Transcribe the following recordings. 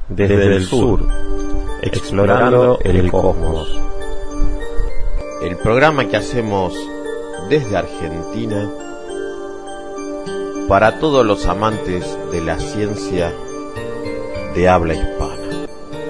desde el sur, explorando el cosmos. El programa que hacemos desde Argentina para todos los amantes de la ciencia de habla hispana.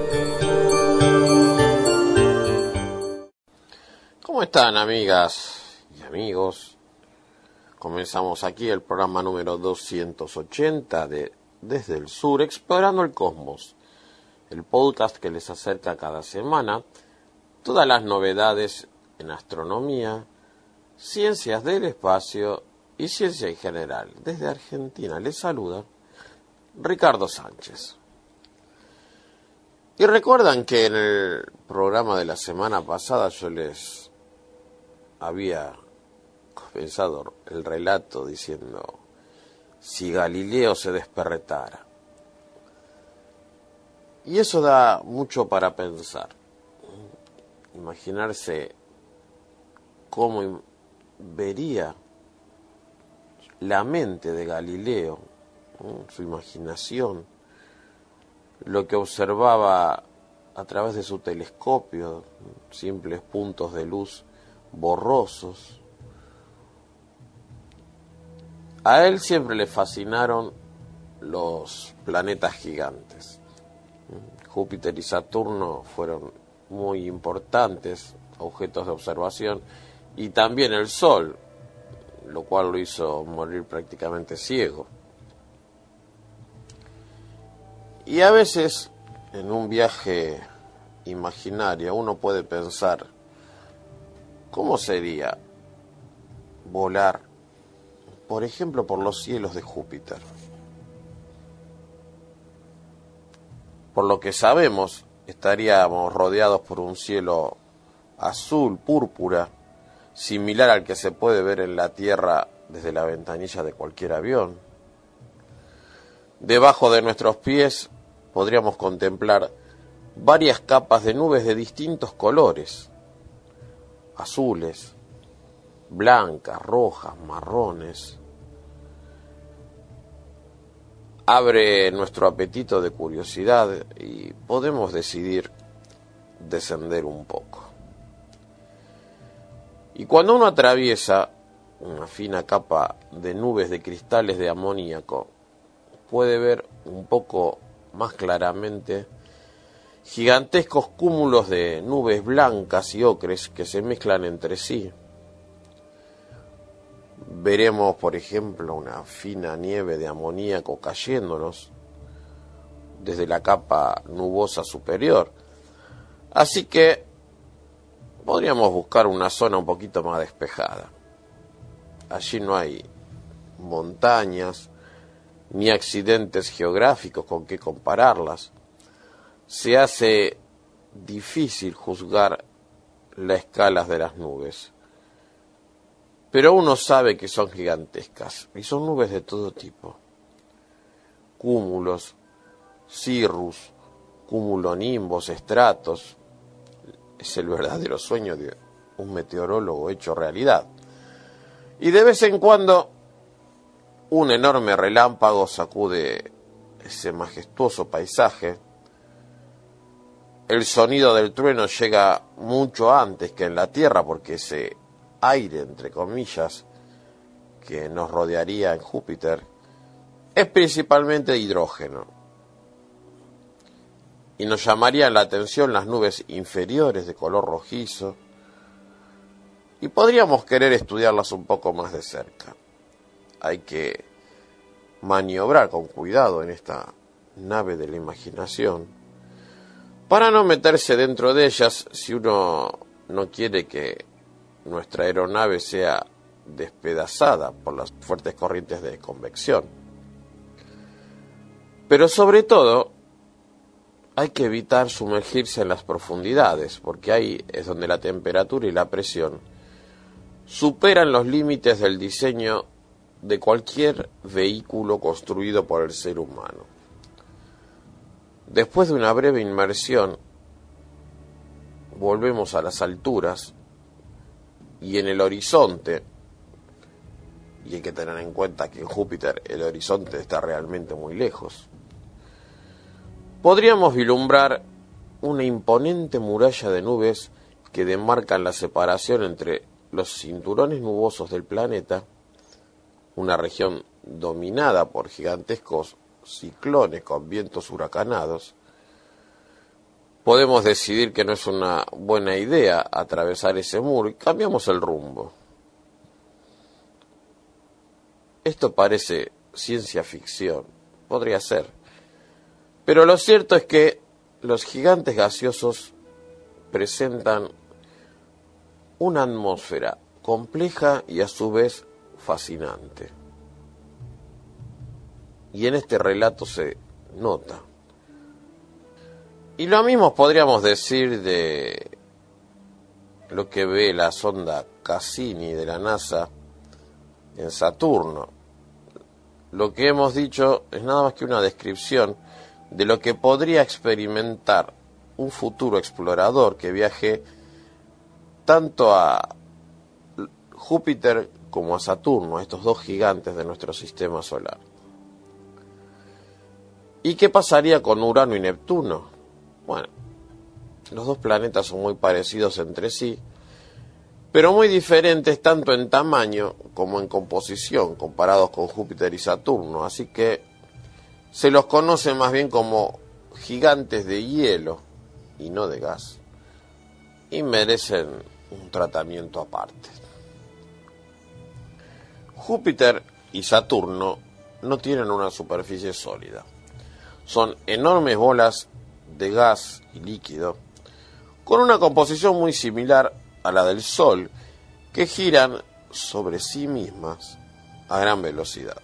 ¿Cómo están, amigas y amigos? Comenzamos aquí el programa número 280 de Desde el Sur, explorando el cosmos, el podcast que les acerca cada semana todas las novedades en astronomía, ciencias del espacio y ciencia en general. Desde Argentina les saluda Ricardo Sánchez. Y recuerdan que en el programa de la semana pasada yo les había comenzado el relato diciendo: si Galileo se desperretara. Y eso da mucho para pensar. Imaginarse cómo vería la mente de Galileo, su imaginación, lo que observaba a través de su telescopio, simples puntos de luz borrosos. A él siempre le fascinaron los planetas gigantes. Júpiter y Saturno fueron muy importantes objetos de observación, y también el Sol, lo cual lo hizo morir prácticamente ciego. Y a veces, en un viaje imaginario, uno puede pensar: ¿cómo sería volar, por ejemplo, por los cielos de Júpiter? Por lo que sabemos, estaríamos rodeados por un cielo azul, púrpura, similar al que se puede ver en la Tierra desde la ventanilla de cualquier avión. Debajo de nuestros pies podríamos contemplar varias capas de nubes de distintos colores: azules, blancas, rojas, marrones. Abre nuestro apetito de curiosidad y podemos decidir descender un poco. Y cuando uno atraviesa una fina capa de nubes de cristales de amoníaco, puede ver un poco más claramente gigantescos cúmulos de nubes blancas y ocres que se mezclan entre sí. Veremos, por ejemplo, una fina nieve de amoníaco cayéndonos desde la capa nubosa superior. Así que podríamos buscar una zona un poquito más despejada. Allí no hay montañas ni accidentes geográficos con que compararlas. Se hace difícil juzgar las escalas de las nubes. Pero uno sabe que son gigantescas, y son nubes de todo tipo. Cúmulos, cirrus, cumulonimbos, estratos. Es el verdadero sueño de un meteorólogo hecho realidad. Y de vez en cuando, un enorme relámpago sacude ese majestuoso paisaje. El sonido del trueno llega mucho antes que en la Tierra, porque ese aire, entre comillas, que nos rodearía en Júpiter es principalmente de hidrógeno, y nos llamarían la atención las nubes inferiores de color rojizo, y podríamos querer estudiarlas un poco más de cerca. Hay que maniobrar con cuidado en esta nave de la imaginación para no meterse dentro de ellas si uno no quiere que nuestra aeronave sea despedazada por las fuertes corrientes de convección. Pero sobre todo, hay que evitar sumergirse en las profundidades, porque ahí es donde la temperatura y la presión superan los límites del diseño de cualquier vehículo construido por el ser humano. Después de una breve inmersión, volvemos a las alturas, y en el horizonte, y hay que tener en cuenta que en Júpiter el horizonte está realmente muy lejos, podríamos vislumbrar una imponente muralla de nubes que demarcan la separación entre los cinturones nubosos del planeta, una región dominada por gigantescos ciclones con vientos huracanados. Podemos decidir que no es una buena idea atravesar ese muro y cambiamos el rumbo. Esto parece ciencia ficción, podría ser, pero lo cierto es que los gigantes gaseosos presentan una atmósfera compleja y a su vez fascinante. Y en este relato se nota. Y lo mismo podríamos decir de lo que ve la sonda Cassini de la NASA en Saturno. Lo que hemos dicho es nada más que una descripción de lo que podría experimentar un futuro explorador que viaje tanto a Júpiter como a Saturno, a estos dos gigantes de nuestro sistema solar. ¿Y qué pasaría con Urano y Neptuno? Bueno, los dos planetas son muy parecidos entre sí, pero muy diferentes tanto en tamaño como en composición comparados con Júpiter y Saturno, así que se los conoce más bien como gigantes de hielo y no de gas, y merecen un tratamiento aparte. Júpiter y Saturno no tienen una superficie sólida, son enormes bolas de gas y líquido, con una composición muy similar a la del Sol, que giran sobre sí mismas a gran velocidad.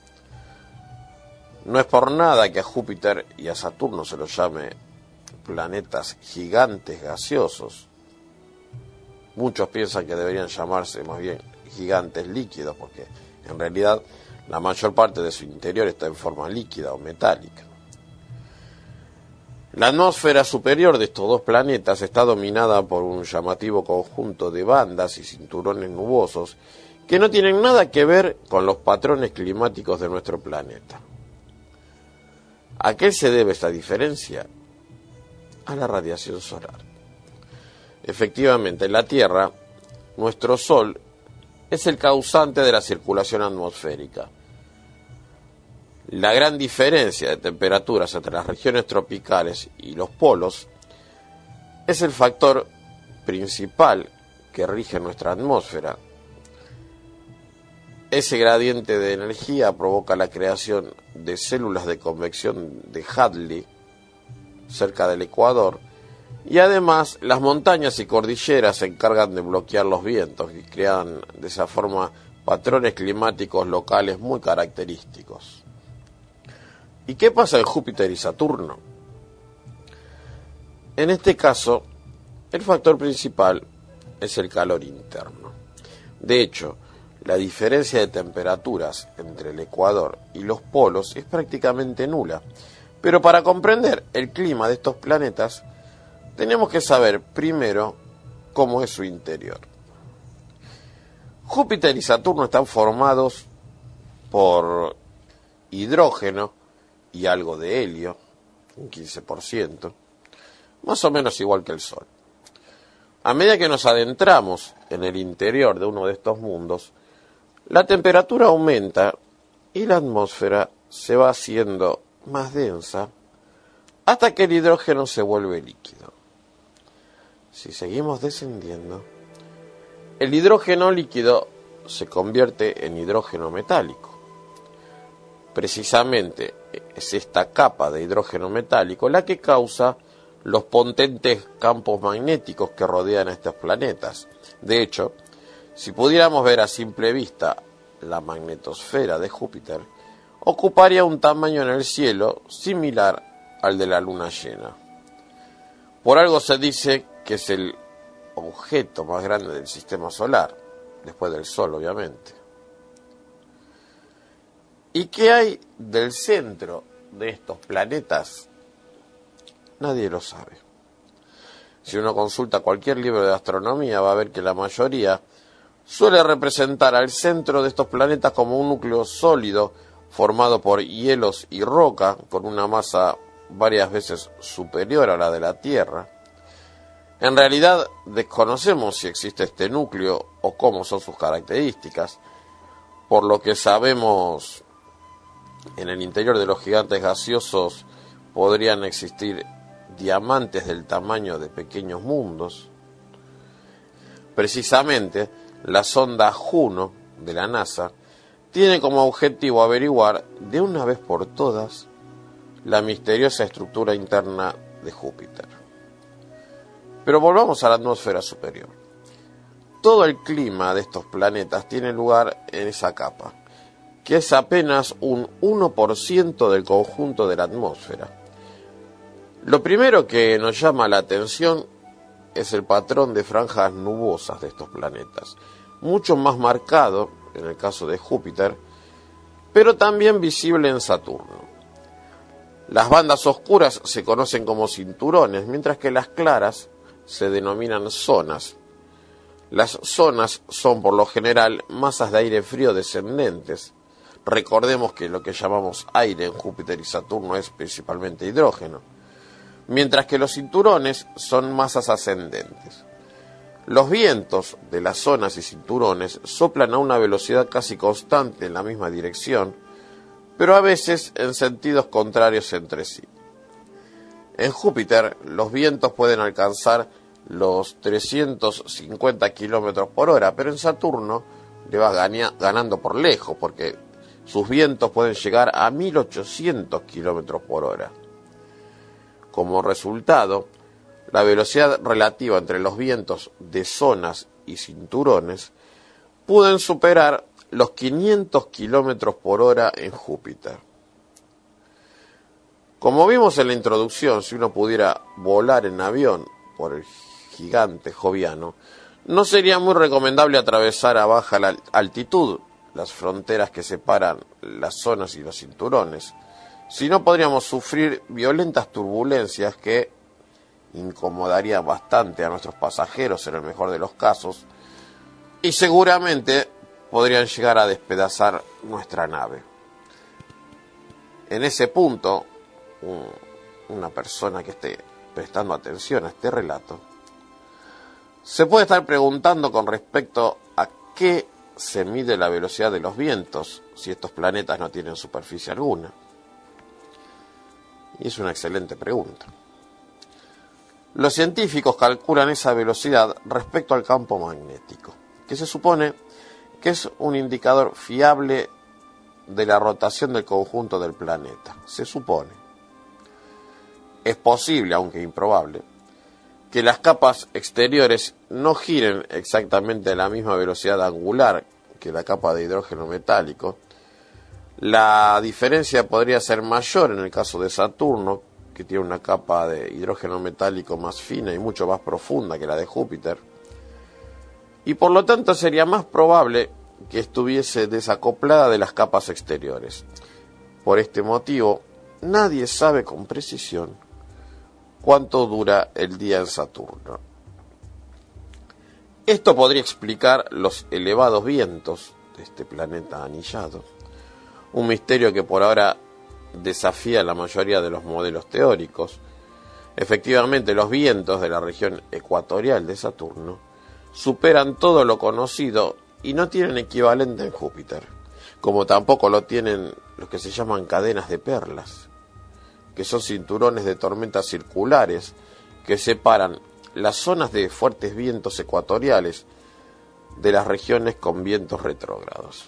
No es por nada que a Júpiter y a Saturno se los llame planetas gigantes gaseosos. Muchos piensan que deberían llamarse más bien gigantes líquidos, porque en realidad la mayor parte de su interior está en forma líquida o metálica. La atmósfera superior de estos dos planetas está dominada por un llamativo conjunto de bandas y cinturones nubosos que no tienen nada que ver con los patrones climáticos de nuestro planeta. ¿A qué se debe esta diferencia? A la radiación solar. Efectivamente, en la Tierra, nuestro Sol es el causante de la circulación atmosférica. La gran diferencia de temperaturas entre las regiones tropicales y los polos es el factor principal que rige nuestra atmósfera. Ese gradiente de energía provoca la creación de células de convección de Hadley cerca del ecuador, y además las montañas y cordilleras se encargan de bloquear los vientos y crean de esa forma patrones climáticos locales muy característicos. ¿Y qué pasa en Júpiter y Saturno? En este caso, el factor principal es el calor interno. De hecho, la diferencia de temperaturas entre el ecuador y los polos es prácticamente nula. Pero para comprender el clima de estos planetas, tenemos que saber primero cómo es su interior. Júpiter y Saturno están formados por hidrógeno y algo de helio, un 15%, más o menos igual que el Sol. A medida que nos adentramos en el interior de uno de estos mundos, la temperatura aumenta y la atmósfera se va haciendo más densa hasta que el hidrógeno se vuelve líquido. Si seguimos descendiendo, el hidrógeno líquido se convierte en hidrógeno metálico. Precisamente es esta capa de hidrógeno metálico la que causa los potentes campos magnéticos que rodean a estos planetas. De hecho, si pudiéramos ver a simple vista la magnetosfera de Júpiter, ocuparía un tamaño en el cielo similar al de la luna llena. Por algo se dice que es el objeto más grande del sistema solar, después del Sol, obviamente. ¿Y qué hay del centro de estos planetas? Nadie lo sabe. Si uno consulta cualquier libro de astronomía, va a ver que la mayoría suele representar al centro de estos planetas como un núcleo sólido formado por hielos y roca, con una masa varias veces superior a la de la Tierra. En realidad desconocemos si existe este núcleo o cómo son sus características. Por lo que sabemos, en el interior de los gigantes gaseosos podrían existir diamantes del tamaño de pequeños mundos. Precisamente, la sonda Juno de la NASA tiene como objetivo averiguar de una vez por todas la misteriosa estructura interna de Júpiter. Pero volvamos a la atmósfera superior. Todo el clima de estos planetas tiene lugar en esa capa, que es apenas un 1% del conjunto de la atmósfera. Lo primero que nos llama la atención es el patrón de franjas nubosas de estos planetas, mucho más marcado en el caso de Júpiter, pero también visible en Saturno. Las bandas oscuras se conocen como cinturones, mientras que las claras se denominan zonas. Las zonas son por lo general masas de aire frío descendentes. Recordemos que lo que llamamos aire en Júpiter y Saturno es principalmente hidrógeno, mientras que los cinturones son masas ascendentes. Los vientos de las zonas y cinturones soplan a una velocidad casi constante en la misma dirección, pero a veces en sentidos contrarios entre sí. En Júpiter, los vientos pueden alcanzar los 350 kilómetros por hora, pero en Saturno le va ganando por lejos, porque sus vientos pueden llegar a 1800 kilómetros por hora. Como resultado, la velocidad relativa entre los vientos de zonas y cinturones pueden superar los 500 kilómetros por hora en Júpiter. Como vimos en la introducción, si uno pudiera volar en avión por el gigante joviano, no sería muy recomendable atravesar a baja altitud las fronteras que separan las zonas y los cinturones, si no podríamos sufrir violentas turbulencias que incomodarían bastante a nuestros pasajeros en el mejor de los casos, y seguramente podrían llegar a despedazar nuestra nave. En ese punto, una persona que esté prestando atención a este relato se puede estar preguntando con respecto a qué se mide la velocidad de los vientos si estos planetas no tienen superficie alguna. Y es una excelente pregunta. Los científicos calculan esa velocidad respecto al campo magnético, que se supone que es un indicador fiable de la rotación del conjunto del planeta. Se supone. Es posible, aunque improbable, que las capas exteriores no giren exactamente a la misma velocidad angular que la capa de hidrógeno metálico. La diferencia podría ser mayor en el caso de Saturno, que tiene una capa de hidrógeno metálico más fina y mucho más profunda que la de Júpiter, y por lo tanto sería más probable que estuviese desacoplada de las capas exteriores. Por este motivo, nadie sabe con precisión cuánto dura el día en Saturno. Esto podría explicar los elevados vientos de este planeta anillado, un misterio que por ahora desafía la mayoría de los modelos teóricos. Efectivamente, los vientos de la región ecuatorial de Saturno superan todo lo conocido y no tienen equivalente en Júpiter, como tampoco lo tienen los que se llaman cadenas de perlas, que son cinturones de tormentas circulares que separan las zonas de fuertes vientos ecuatoriales de las regiones con vientos retrógrados.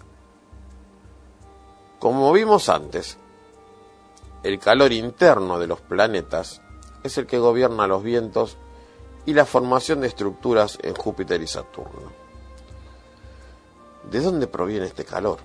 Como vimos antes, el calor interno de los planetas es el que gobierna los vientos y la formación de estructuras en Júpiter y Saturno. ¿De dónde proviene este calor?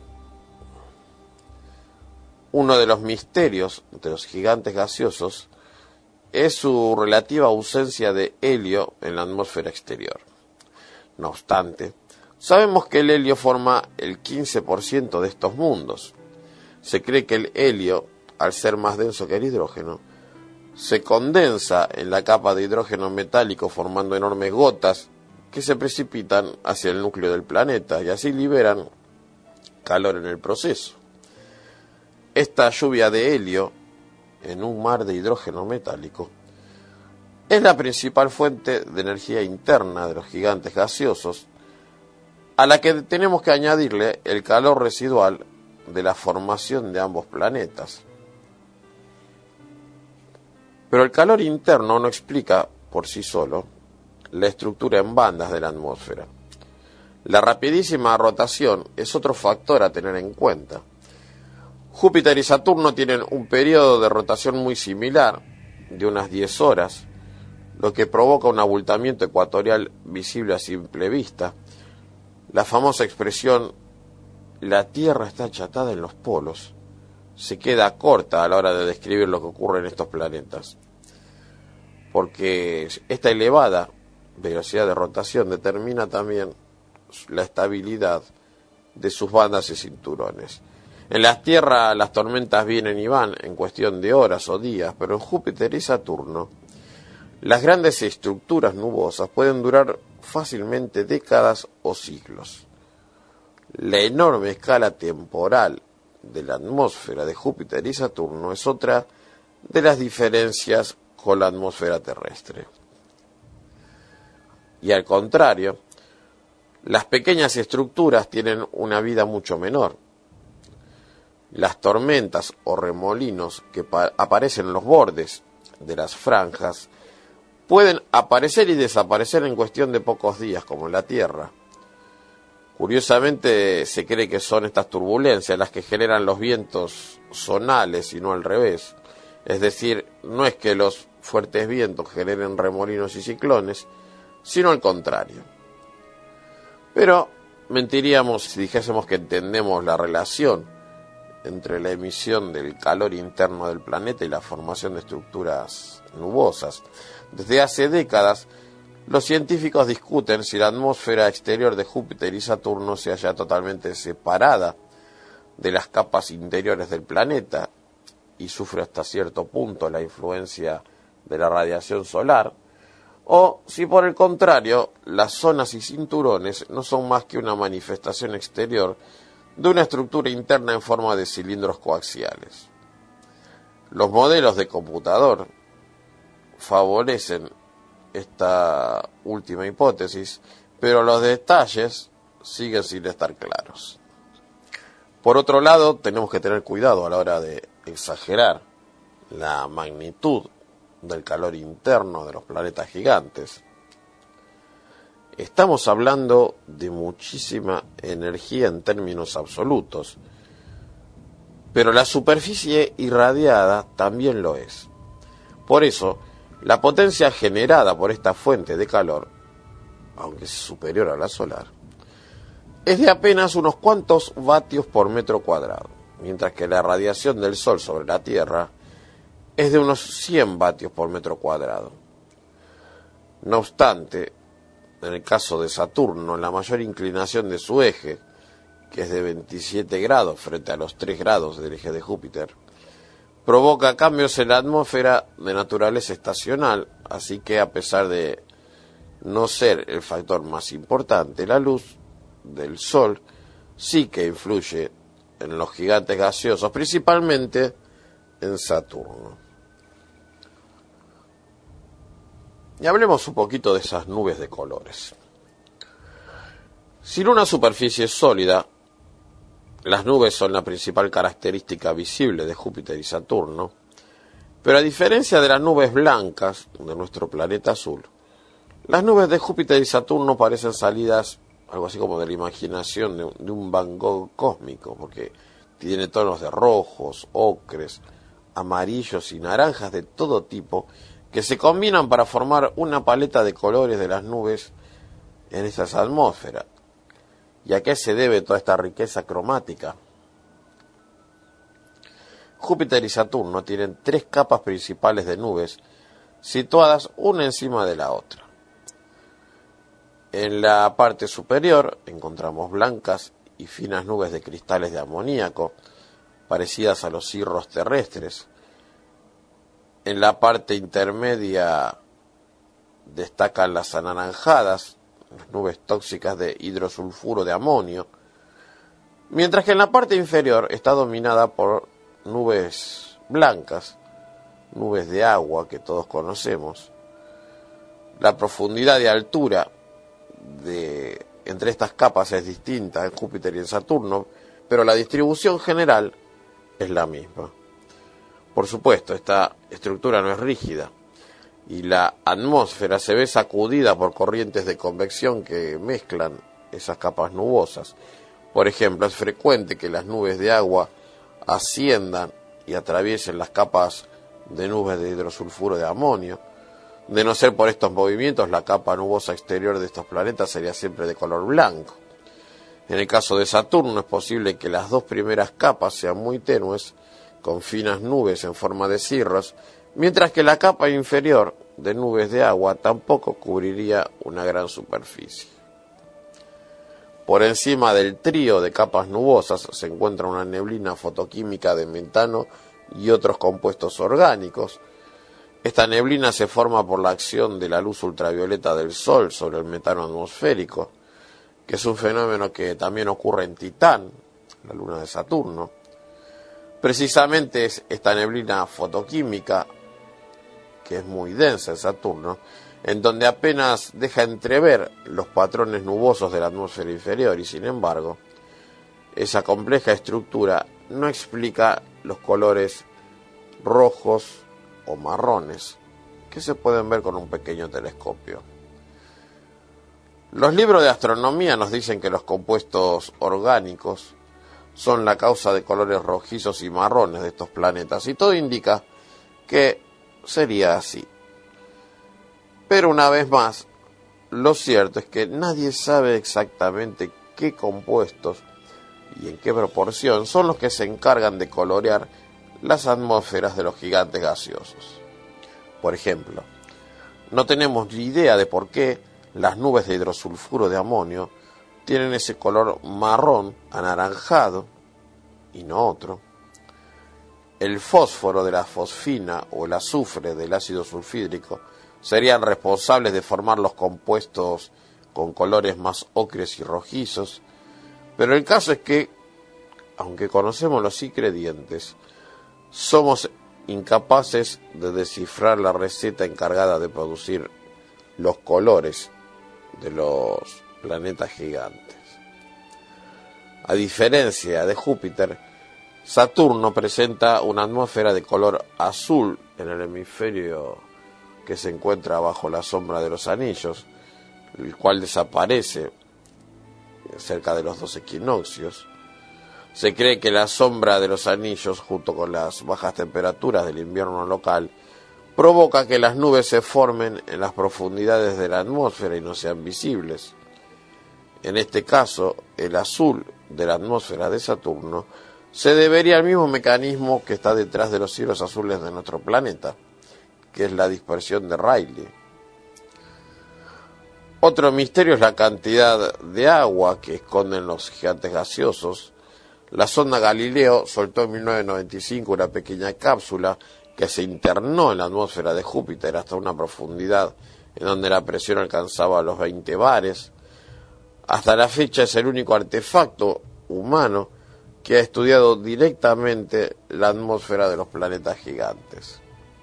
Uno de los misterios de los gigantes gaseosos es su relativa ausencia de helio en la atmósfera exterior. No obstante, sabemos que el helio forma el 15% de estos mundos. Se cree que el helio, al ser más denso que el hidrógeno, se condensa en la capa de hidrógeno metálico formando enormes gotas que se precipitan hacia el núcleo del planeta y así liberan calor en el proceso. Esta lluvia de helio en un mar de hidrógeno metálico, es la principal fuente de energía interna de los gigantes gaseosos, a la que tenemos que añadirle el calor residual de la formación de ambos planetas. Pero el calor interno no explica por sí solo la estructura en bandas de la atmósfera. La rapidísima rotación es otro factor a tener en cuenta. Júpiter y Saturno tienen un periodo de rotación muy similar, de unas 10 horas, lo que provoca un abultamiento ecuatorial visible a simple vista. La famosa expresión "la Tierra está achatada en los polos" se queda corta a la hora de describir lo que ocurre en estos planetas, porque esta elevada velocidad de rotación determina también la estabilidad de sus bandas y cinturones. En la Tierra las tormentas vienen y van en cuestión de horas o días, pero en Júpiter y Saturno las grandes estructuras nubosas pueden durar fácilmente décadas o siglos. La enorme escala temporal de la atmósfera de Júpiter y Saturno es otra de las diferencias con la atmósfera terrestre. Y al contrario, las pequeñas estructuras tienen una vida mucho menor. Las tormentas o remolinos que aparecen en los bordes de las franjas pueden aparecer y desaparecer en cuestión de pocos días, como en la Tierra. Curiosamente, se cree que son estas turbulencias las que generan los vientos zonales y no al revés. Es decir, no es que los fuertes vientos generen remolinos y ciclones, sino al contrario. Pero mentiríamos si dijésemos que entendemos la relación entre la emisión del calor interno del planeta y la formación de estructuras nubosas. Desde hace décadas, los científicos discuten si la atmósfera exterior de Júpiter y Saturno se halla totalmente separada de las capas interiores del planeta y sufre hasta cierto punto la influencia de la radiación solar, o si por el contrario las zonas y cinturones no son más que una manifestación exterior de una estructura interna en forma de cilindros coaxiales. Los modelos de computador favorecen esta última hipótesis, pero los detalles siguen sin estar claros. Por otro lado, tenemos que tener cuidado a la hora de exagerar la magnitud del calor interno de los planetas gigantes. Estamos hablando de muchísima energía en términos absolutos, pero la superficie irradiada también lo es. Por eso, la potencia generada por esta fuente de calor, aunque es superior a la solar, es de apenas unos cuantos vatios por metro cuadrado, mientras que la radiación del Sol sobre la Tierra es de unos 100 vatios por metro cuadrado. No obstante, en el caso de Saturno, la mayor inclinación de su eje, que es de 27 grados frente a los 3 grados del eje de Júpiter, provoca cambios en la atmósfera de naturaleza estacional, así que a pesar de no ser el factor más importante, la luz del Sol sí que influye en los gigantes gaseosos, principalmente en Saturno. Y hablemos un poquito de esas nubes de colores. Sin una superficie sólida, las nubes son la principal característica visible de Júpiter y Saturno, pero a diferencia de las nubes blancas de nuestro planeta azul, las nubes de Júpiter y Saturno parecen salidas algo así como de la imaginación de un Van Gogh cósmico, porque tiene tonos de rojos, ocres, amarillos y naranjas de todo tipo, que se combinan para formar una paleta de colores de las nubes en esas atmósferas. ¿Y a qué se debe toda esta riqueza cromática? Júpiter y Saturno tienen 3 capas principales de nubes, situadas una encima de la otra. En la parte superior encontramos blancas y finas nubes de cristales de amoníaco, parecidas a los cirros terrestres. En la parte intermedia destacan las anaranjadas, las nubes tóxicas de hidrosulfuro de amonio, mientras que en la parte inferior está dominada por nubes blancas, nubes de agua que todos conocemos. La profundidad de altura entre estas capas es distinta en Júpiter y en Saturno, pero la distribución general es la misma. Por supuesto, esta estructura no es rígida y la atmósfera se ve sacudida por corrientes de convección que mezclan esas capas nubosas. Por ejemplo, es frecuente que las nubes de agua asciendan y atraviesen las capas de nubes de hidrosulfuro de amonio. De no ser por estos movimientos, la capa nubosa exterior de estos planetas sería siempre de color blanco. En el caso de Saturno es posible que las dos primeras capas sean muy tenues, con finas nubes en forma de cirros, mientras que la capa inferior de nubes de agua tampoco cubriría una gran superficie. Por encima del trío de capas nubosas se encuentra una neblina fotoquímica de metano y otros compuestos orgánicos. Esta neblina se forma por la acción de la luz ultravioleta del Sol sobre el metano atmosférico, que es un fenómeno que también ocurre en Titán, la luna de Saturno. Precisamente es esta neblina fotoquímica, que es muy densa en Saturno, en donde apenas deja entrever los patrones nubosos de la atmósfera inferior y, sin embargo, esa compleja estructura no explica los colores rojos o marrones que se pueden ver con un pequeño telescopio. Los libros de astronomía nos dicen que los compuestos orgánicos son la causa de colores rojizos y marrones de estos planetas, y todo indica que sería así. Pero una vez más, lo cierto es que nadie sabe exactamente qué compuestos y en qué proporción son los que se encargan de colorear las atmósferas de los gigantes gaseosos. Por ejemplo, no tenemos ni idea de por qué las nubes de hidrosulfuro de amonio tienen ese color marrón anaranjado y no otro. El fósforo de la fosfina o el azufre del ácido sulfídrico serían responsables de formar los compuestos con colores más ocres y rojizos, pero el caso es que, aunque conocemos los ingredientes, somos incapaces de descifrar la receta encargada de producir los colores de los planetas gigantes. A diferencia de Júpiter, Saturno presenta una atmósfera de color azul en el hemisferio que se encuentra bajo la sombra de los anillos, el cual desaparece cerca de los 2 equinoccios. Se cree que la sombra de los anillos, junto con las bajas temperaturas del invierno local, provoca que las nubes se formen en las profundidades de la atmósfera y no sean visibles. En este caso, el azul de la atmósfera de Saturno se debería al mismo mecanismo que está detrás de los cielos azules de nuestro planeta, que es la dispersión de Rayleigh. Otro misterio es la cantidad de agua que esconden los gigantes gaseosos. La sonda Galileo soltó en 1995 una pequeña cápsula que se internó en la atmósfera de Júpiter hasta una profundidad en donde la presión alcanzaba los 20 bares. Hasta la fecha es el único artefacto humano que ha estudiado directamente la atmósfera de los planetas gigantes.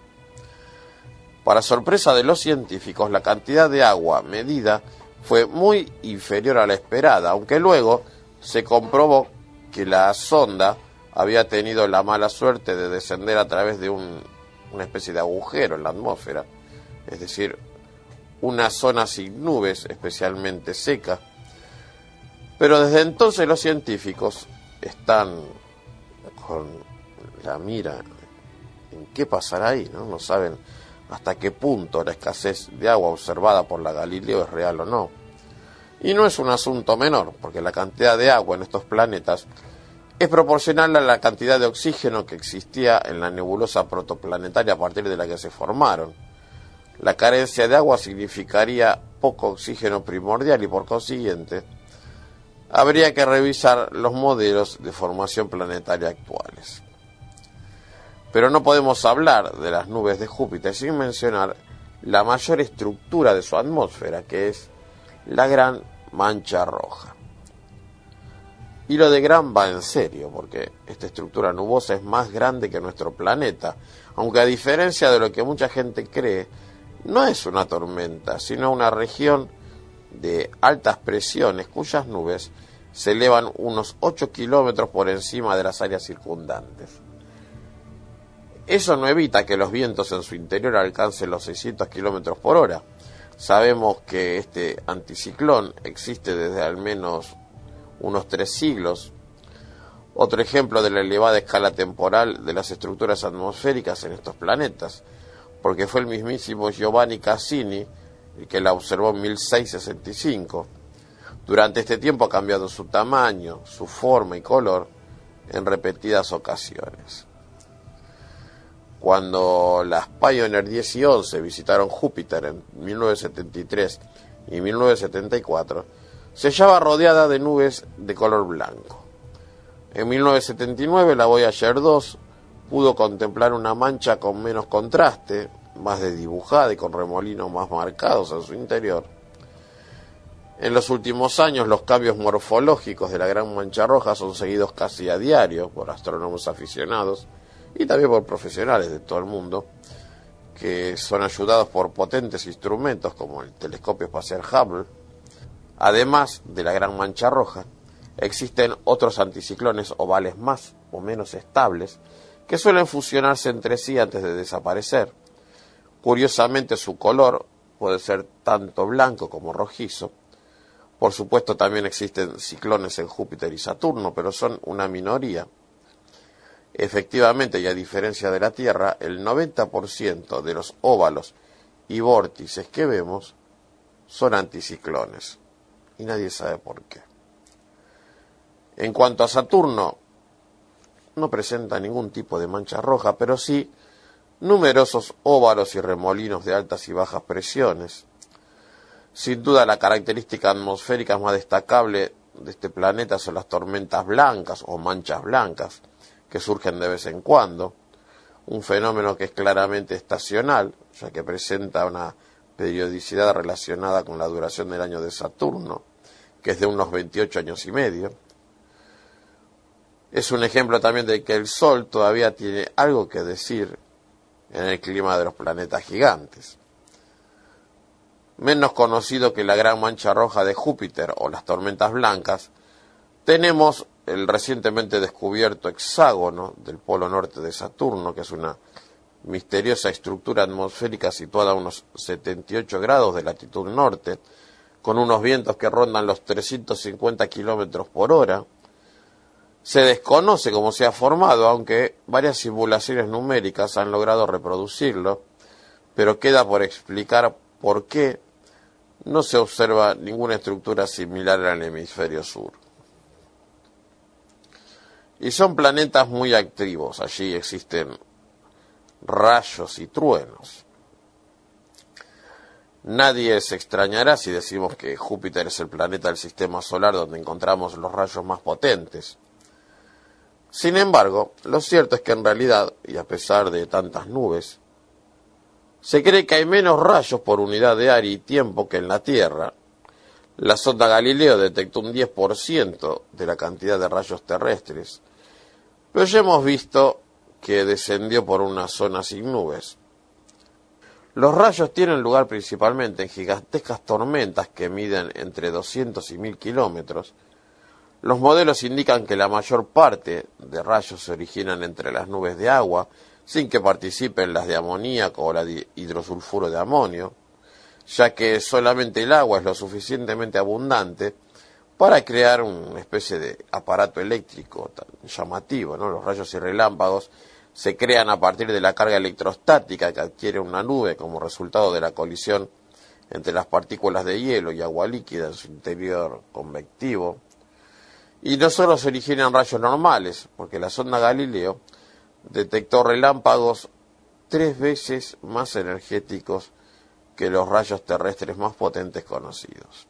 Para sorpresa de los científicos, la cantidad de agua medida fue muy inferior a la esperada, aunque luego se comprobó que la sonda había tenido la mala suerte de descender a través de una especie de agujero en la atmósfera, es decir, una zona sin nubes especialmente seca. Pero desde entonces los científicos están con la mira en qué pasará ahí, ¿no? No saben hasta qué punto la escasez de agua observada por la Galileo es real o no. Y no es un asunto menor, porque la cantidad de agua en estos planetas es proporcional a la cantidad de oxígeno que existía en la nebulosa protoplanetaria a partir de la que se formaron. La carencia de agua significaría poco oxígeno primordial y, por consiguiente, habría que revisar los modelos de formación planetaria actuales. Pero no podemos hablar de las nubes de Júpiter sin mencionar la mayor estructura de su atmósfera, que es la Gran Mancha Roja. Y lo de Gran va en serio, porque esta estructura nubosa es más grande que nuestro planeta, aunque a diferencia de lo que mucha gente cree, no es una tormenta, sino una región de altas presiones cuyas nubes se elevan unos 8 kilómetros por encima de las áreas circundantes. Eso no evita que los vientos en su interior alcancen los 600 kilómetros por hora. Sabemos que este anticiclón existe desde al menos unos 3 siglos. Otro ejemplo de la elevada escala temporal de las estructuras atmosféricas en estos planetas, porque fue el mismísimo Giovanni Cassini el que la observó en 1665. Durante este tiempo ha cambiado su tamaño, su forma y color en repetidas ocasiones. Cuando las Pioneer 10 y 11 visitaron Júpiter en 1973 y 1974, se hallaba rodeada de nubes de color blanco. En 1979 la Voyager 2 pudo contemplar una mancha con menos contraste, más desdibujada y con remolinos más marcados en su interior. En los últimos años los cambios morfológicos de la Gran Mancha Roja son seguidos casi a diario por astrónomos aficionados y también por profesionales de todo el mundo, que son ayudados por potentes instrumentos como el telescopio espacial Hubble. Además de la Gran Mancha Roja, existen otros anticiclones ovales más o menos estables que suelen fusionarse entre sí antes de desaparecer. Curiosamente, su color puede ser tanto blanco como rojizo. Por supuesto, también existen ciclones en Júpiter y Saturno, pero son una minoría. Efectivamente, y a diferencia de la Tierra, el 90% de los óvalos y vórtices que vemos son anticiclones, y nadie sabe por qué. En cuanto a Saturno, no presenta ningún tipo de mancha roja, pero sí numerosos óvalos y remolinos de altas y bajas presiones. Sin duda, la característica atmosférica más destacable de este planeta son las tormentas blancas o manchas blancas, que surgen de vez en cuando, un fenómeno que es claramente estacional, ya que presenta una periodicidad relacionada con la duración del año de Saturno, que es de unos 28 años y medio. Es un ejemplo también de que el Sol todavía tiene algo que decir en el clima de los planetas gigantes. Menos conocido que la Gran Mancha Roja de Júpiter o las tormentas blancas, tenemos el recientemente descubierto hexágono del polo norte de Saturno, que es una misteriosa estructura atmosférica situada a unos 78 grados de latitud norte, con unos vientos que rondan los 350 kilómetros por hora. Se desconoce cómo se ha formado, aunque varias simulaciones numéricas han logrado reproducirlo, pero queda por explicar por qué no se observa ninguna estructura similar en el hemisferio sur. Y son planetas muy activos, allí existen rayos y truenos. Nadie se extrañará si decimos que Júpiter es el planeta del sistema solar donde encontramos los rayos más potentes. Sin embargo, lo cierto es que en realidad, y a pesar de tantas nubes, se cree que hay menos rayos por unidad de área y tiempo que en la Tierra. La sonda Galileo detectó un 10% de la cantidad de rayos terrestres, pero ya hemos visto que descendió por una zona sin nubes. Los rayos tienen lugar principalmente en gigantescas tormentas que miden entre 200 y 1000 kilómetros. Los modelos indican que la mayor parte de rayos se originan entre las nubes de agua, sin que participen las de amoníaco o la de hidrosulfuro de amonio, ya que solamente el agua es lo suficientemente abundante para crear una especie de aparato eléctrico tan llamativo, ¿no? Los rayos y relámpagos se crean a partir de la carga electrostática que adquiere una nube como resultado de la colisión entre las partículas de hielo y agua líquida en su interior convectivo. Y no solo se originan rayos normales, porque la sonda Galileo detectó relámpagos 3 veces más energéticos que los rayos terrestres más potentes conocidos.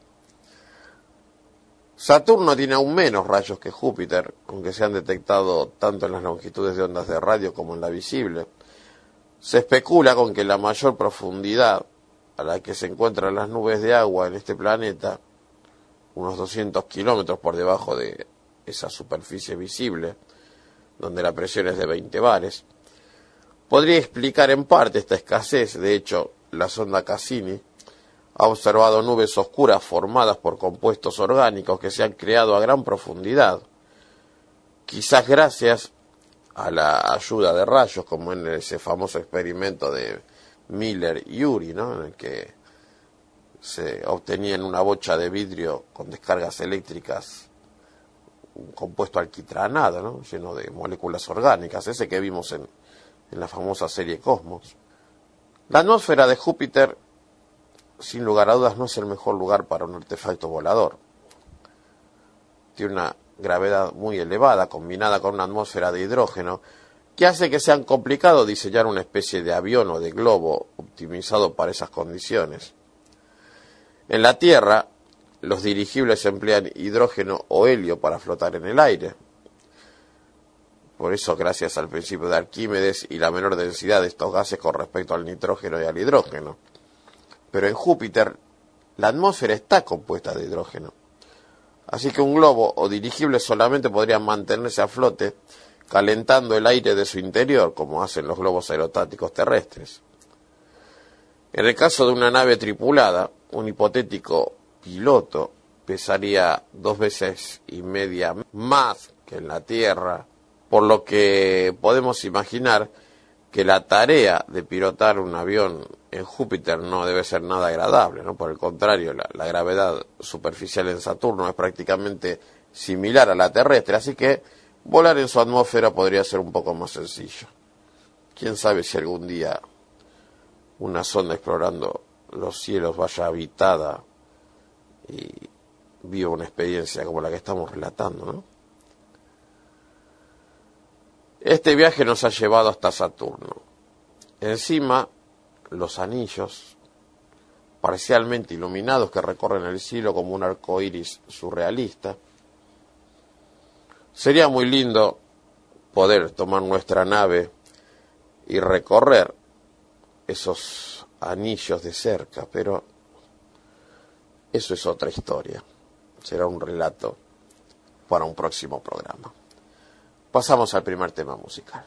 Saturno tiene aún menos rayos que Júpiter, aunque se han detectado tanto en las longitudes de ondas de radio como en la visible. Se especula con que la mayor profundidad a la que se encuentran las nubes de agua en este planeta, unos 200 kilómetros por debajo de esa superficie visible, donde la presión es de 20 bares, podría explicar en parte esta escasez. De hecho, la sonda Cassini ha observado nubes oscuras formadas por compuestos orgánicos que se han creado a gran profundidad, quizás gracias a la ayuda de rayos, como en ese famoso experimento de Miller y Urey, ¿no?, en el que se obtenía en una bocha de vidrio con descargas eléctricas un compuesto alquitranado, ¿no?, lleno de moléculas orgánicas, ese que vimos en la famosa serie Cosmos. La atmósfera de Júpiter, sin lugar a dudas, no es el mejor lugar para un artefacto volador. Tiene una gravedad muy elevada, combinada con una atmósfera de hidrógeno, que hace que sea complicado diseñar una especie de avión o de globo optimizado para esas condiciones. En la Tierra, los dirigibles emplean hidrógeno o helio para flotar en el aire. Por eso, gracias al principio de Arquímedes y la menor densidad de estos gases con respecto al nitrógeno y al hidrógeno. Pero en Júpiter, la atmósfera está compuesta de hidrógeno. Así que un globo o dirigible solamente podría mantenerse a flote calentando el aire de su interior, como hacen los globos aerostáticos terrestres. En el caso de una nave tripulada, un hipotético piloto pesaría 2,5 veces más que en la Tierra, por lo que podemos imaginar que la tarea de pilotar un avión en Júpiter no debe ser nada agradable, ¿no? Por el contrario, la gravedad superficial en Saturno es prácticamente similar a la terrestre, así que volar en su atmósfera podría ser un poco más sencillo. Quién sabe si algún día una sonda explorando los cielos vaya habitada y viva una experiencia como la que estamos relatando, ¿no? Este viaje nos ha llevado hasta Saturno. Encima, los anillos parcialmente iluminados que recorren el cielo como un arco iris surrealista. Sería muy lindo poder tomar nuestra nave y recorrer esos anillos de cerca, pero eso es otra historia. Será un relato para un próximo programa. Pasamos al primer tema musical.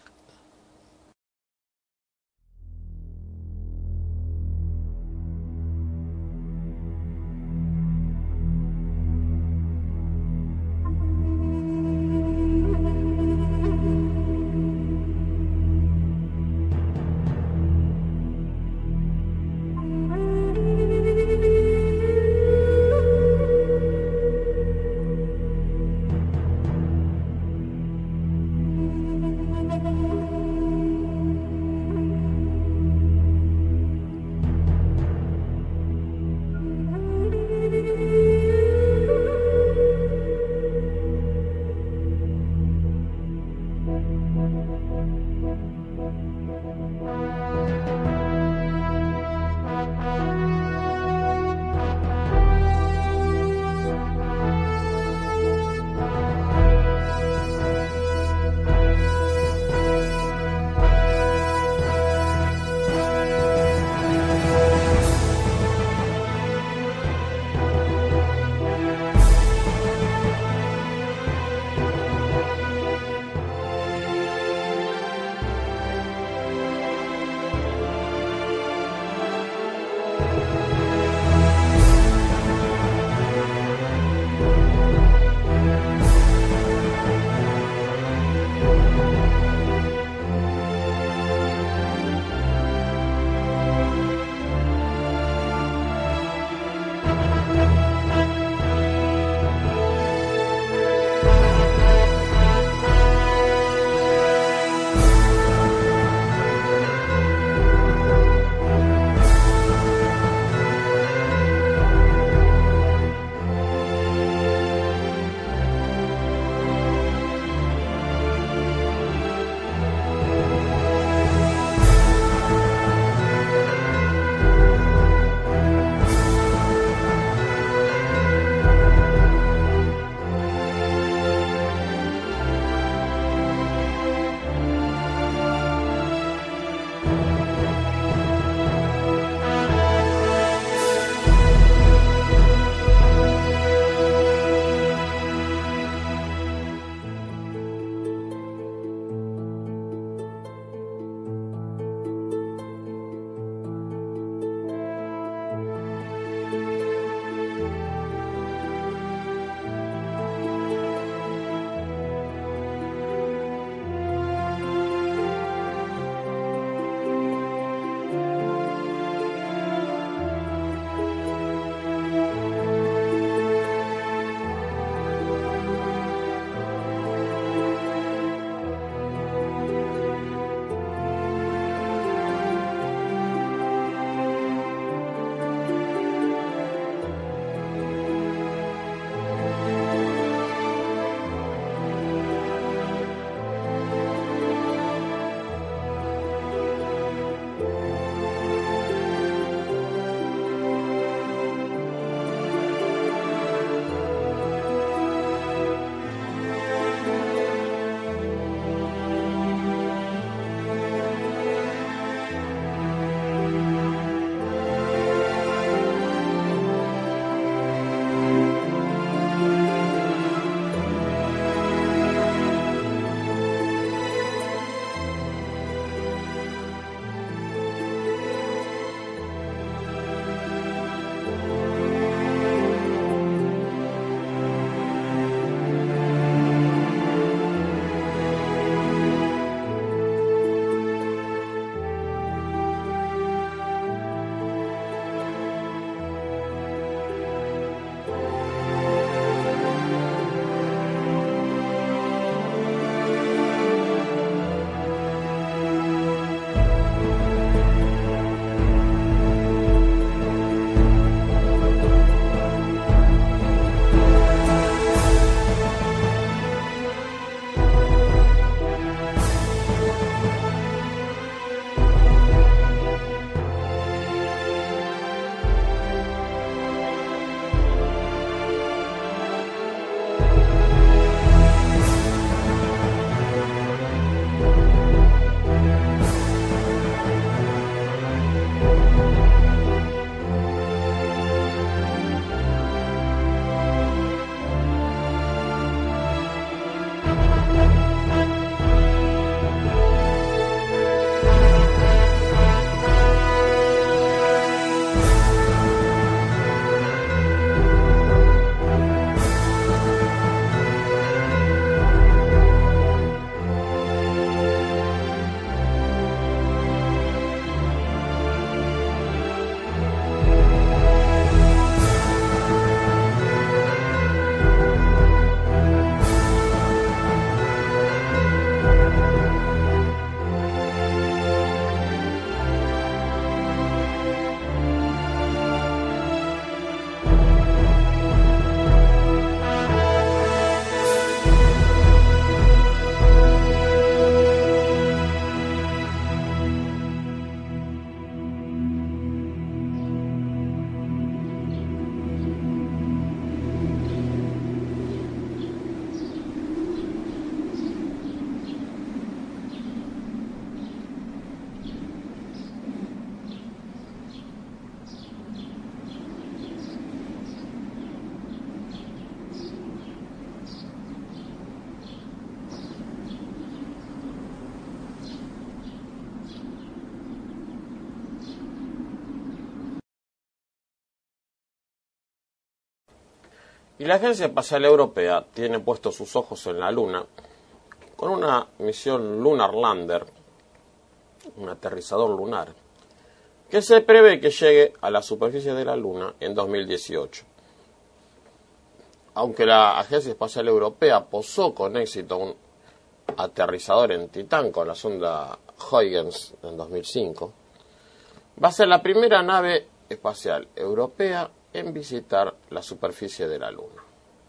Y la Agencia Espacial Europea tiene puestos sus ojos en la Luna con una misión Lunar Lander, un aterrizador lunar, que se prevé que llegue a la superficie de la Luna en 2018. Aunque la Agencia Espacial Europea posó con éxito un aterrizador en Titán con la sonda Huygens en 2005, va a ser la primera nave espacial europea en visitar la superficie de la Luna.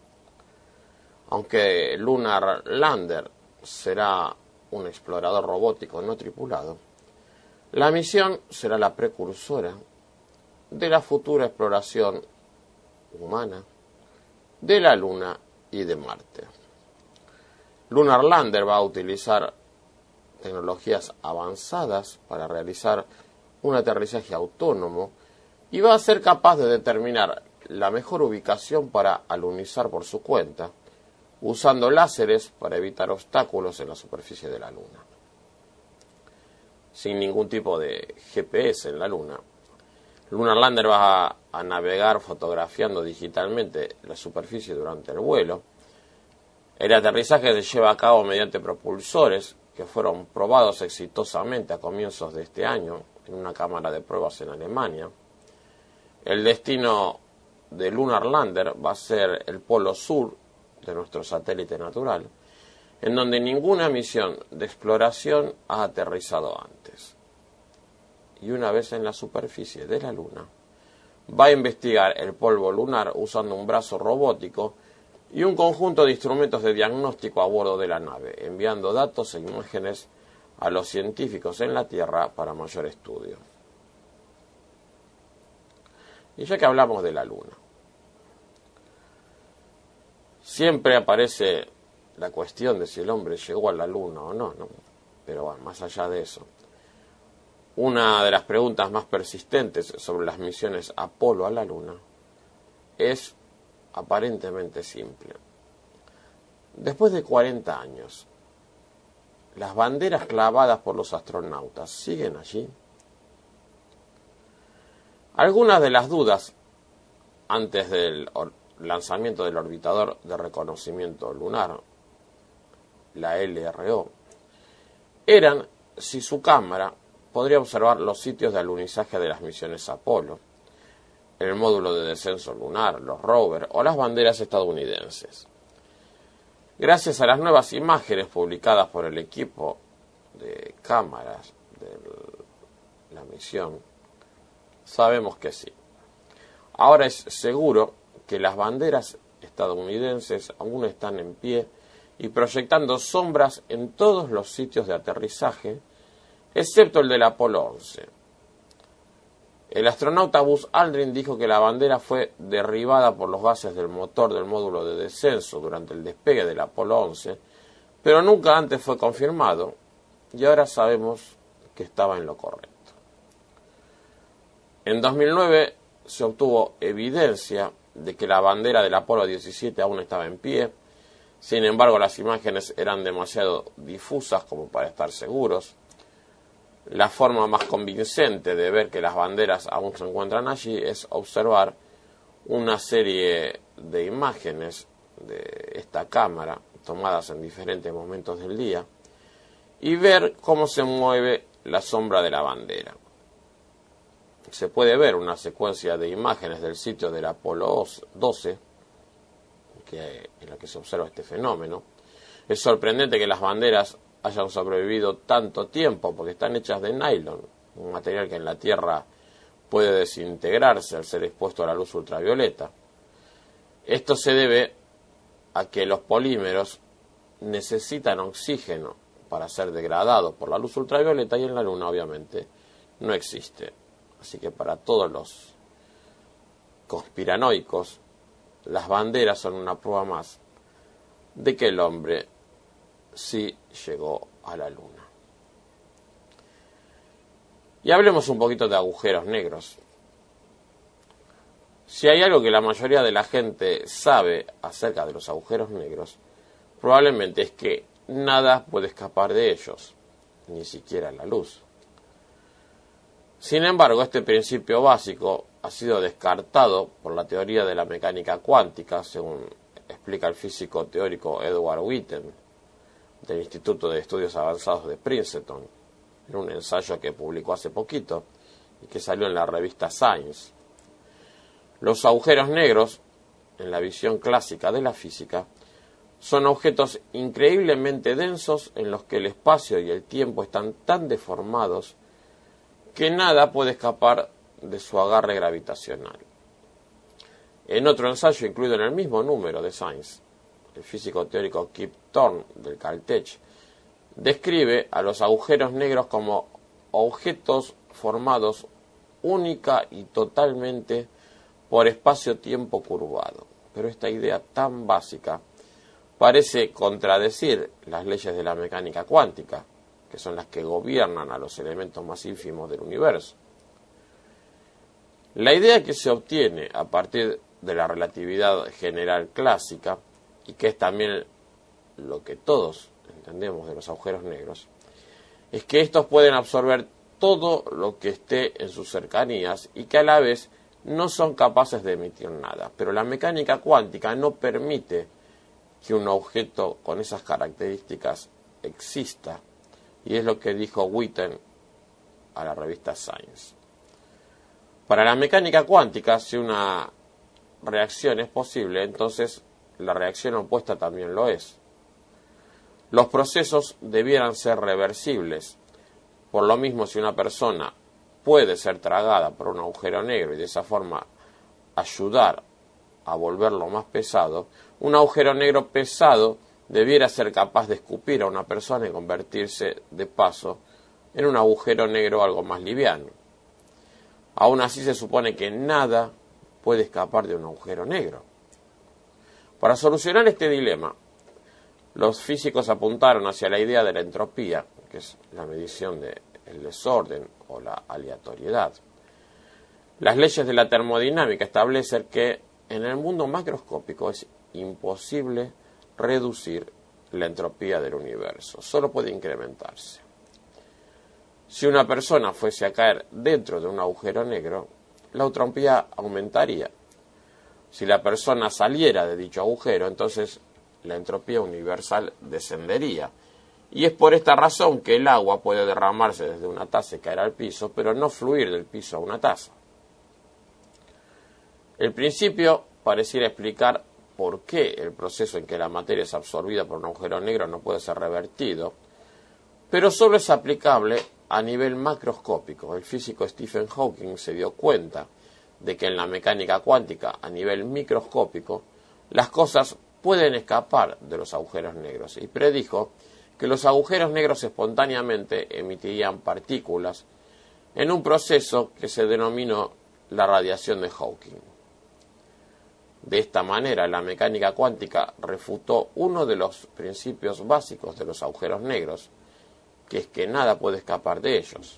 Aunque Lunar Lander será un explorador robótico no tripulado, la misión será la precursora de la futura exploración humana de la Luna y de Marte. Lunar Lander va a utilizar tecnologías avanzadas para realizar un aterrizaje autónomo y va a ser capaz de determinar la mejor ubicación para alunizar por su cuenta, usando láseres para evitar obstáculos en la superficie de la Luna. Sin ningún tipo de GPS en la Luna, Lunar Lander va a navegar fotografiando digitalmente la superficie durante el vuelo. El aterrizaje se lleva a cabo mediante propulsores que fueron probados exitosamente a comienzos de este año en una cámara de pruebas en Alemania. El destino de Lunar Lander va a ser el polo sur de nuestro satélite natural, en donde ninguna misión de exploración ha aterrizado antes. Y una vez en la superficie de la Luna, va a investigar el polvo lunar usando un brazo robótico y un conjunto de instrumentos de diagnóstico a bordo de la nave, enviando datos e imágenes a los científicos en la Tierra para mayor estudio. Y ya que hablamos de la Luna, siempre aparece la cuestión de si el hombre llegó a la Luna o no, ¿no? Pero bueno, más allá de eso, una de las preguntas más persistentes sobre las misiones Apolo a la Luna es aparentemente simple. Después de 40 años, ¿las banderas clavadas por los astronautas siguen allí? Algunas de las dudas antes del lanzamiento del orbitador de reconocimiento lunar, la LRO, eran si su cámara podría observar los sitios de alunizaje de las misiones Apolo, el módulo de descenso lunar, los rovers o las banderas estadounidenses. Gracias a las nuevas imágenes publicadas por el equipo de cámaras de la misión, sabemos que sí. Ahora es seguro que las banderas estadounidenses aún están en pie y proyectando sombras en todos los sitios de aterrizaje, excepto el del Apolo 11. El astronauta Buzz Aldrin dijo que la bandera fue derribada por los gases del motor del módulo de descenso durante el despegue del Apolo 11, pero nunca antes fue confirmado, y ahora sabemos que estaba en lo correcto. En 2009 se obtuvo evidencia de que la bandera del Apolo 17 aún estaba en pie. Sin embargo, las imágenes eran demasiado difusas como para estar seguros. La forma más convincente de ver que las banderas aún se encuentran allí es observar una serie de imágenes de esta cámara tomadas en diferentes momentos del día y ver cómo se mueve la sombra de la bandera. Se puede ver una secuencia de imágenes del sitio del Apolo 12 en la que se observa este fenómeno. Es sorprendente que las banderas hayan sobrevivido tanto tiempo porque están hechas de nylon, un material que en la Tierra puede desintegrarse al ser expuesto a la luz ultravioleta. Esto se debe a que los polímeros necesitan oxígeno para ser degradados por la luz ultravioleta y en la Luna obviamente no existe. Así que para todos los conspiranoicos, las banderas son una prueba más de que el hombre sí llegó a la Luna. Y hablemos un poquito de agujeros negros. Si hay algo que la mayoría de la gente sabe acerca de los agujeros negros, probablemente es que nada puede escapar de ellos, ni siquiera la luz. Sin embargo, este principio básico ha sido descartado por la teoría de la mecánica cuántica, según explica el físico teórico Edward Witten, del Instituto de Estudios Avanzados de Princeton, en un ensayo que publicó hace poquito y que salió en la revista Science. Los agujeros negros, en la visión clásica de la física, son objetos increíblemente densos en los que el espacio y el tiempo están tan deformados que nada puede escapar de su agarre gravitacional. En otro ensayo incluido en el mismo número de Science, el físico teórico Kip Thorne del Caltech describe a los agujeros negros como objetos formados única y totalmente por espacio-tiempo curvado. Pero esta idea tan básica parece contradecir las leyes de la mecánica cuántica, que son las que gobiernan a los elementos más ínfimos del universo. La idea que se obtiene a partir de la relatividad general clásica, y que es también lo que todos entendemos de los agujeros negros, es que estos pueden absorber todo lo que esté en sus cercanías y que a la vez no son capaces de emitir nada. Pero la mecánica cuántica no permite que un objeto con esas características exista, y es lo que dijo Witten a la revista Science. Para la mecánica cuántica, si una reacción es posible, entonces la reacción opuesta también lo es. Los procesos debieran ser reversibles. Por lo mismo, si una persona puede ser tragada por un agujero negro y de esa forma ayudar a volverlo más pesado, un agujero negro pesado debiera ser capaz de escupir a una persona y convertirse, de paso, en un agujero negro algo más liviano. Aún así se supone que nada puede escapar de un agujero negro. Para solucionar este dilema, los físicos apuntaron hacia la idea de la entropía, que es la medición del desorden o la aleatoriedad. Las leyes de la termodinámica establecen que en el mundo macroscópico es imposible reducir la entropía del universo, solo puede incrementarse. Si una persona fuese a caer dentro de un agujero negro, la entropía aumentaría. Si la persona saliera de dicho agujero, entonces la entropía universal descendería. Y es por esta razón que el agua puede derramarse desde una taza y caer al piso, pero no fluir del piso a una taza. El principio pareciera explicar por qué el proceso en que la materia es absorbida por un agujero negro no puede ser revertido, pero solo es aplicable a nivel macroscópico. El físico Stephen Hawking se dio cuenta de que en la mecánica cuántica, a nivel microscópico, las cosas pueden escapar de los agujeros negros y predijo que los agujeros negros espontáneamente emitirían partículas en un proceso que se denominó la radiación de Hawking. De esta manera, la mecánica cuántica refutó uno de los principios básicos de los agujeros negros, que es que nada puede escapar de ellos.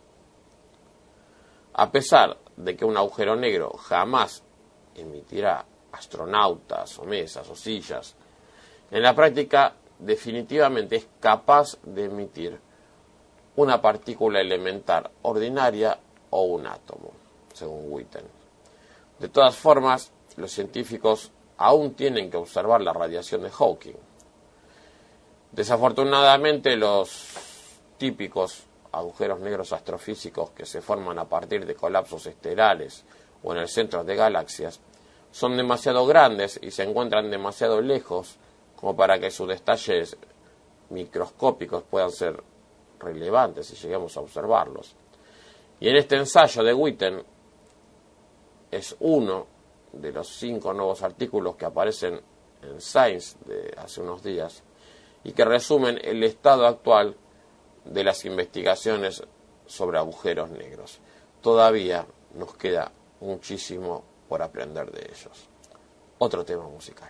A pesar de que un agujero negro jamás emitirá astronautas o mesas o sillas, en la práctica definitivamente es capaz de emitir una partícula elemental ordinaria o un átomo, según Witten. De todas formas, los científicos aún tienen que observar la radiación de Hawking. Desafortunadamente, los típicos agujeros negros astrofísicos que se forman a partir de colapsos estelares o en el centro de galaxias son demasiado grandes y se encuentran demasiado lejos como para que sus detalles microscópicos puedan ser relevantes si llegamos a observarlos. Y en este ensayo de Witten es uno de los 5 nuevos artículos que aparecen en Science de hace unos días y que resumen el estado actual de las investigaciones sobre agujeros negros. Todavía nos queda muchísimo por aprender de ellos. Otro tema musical.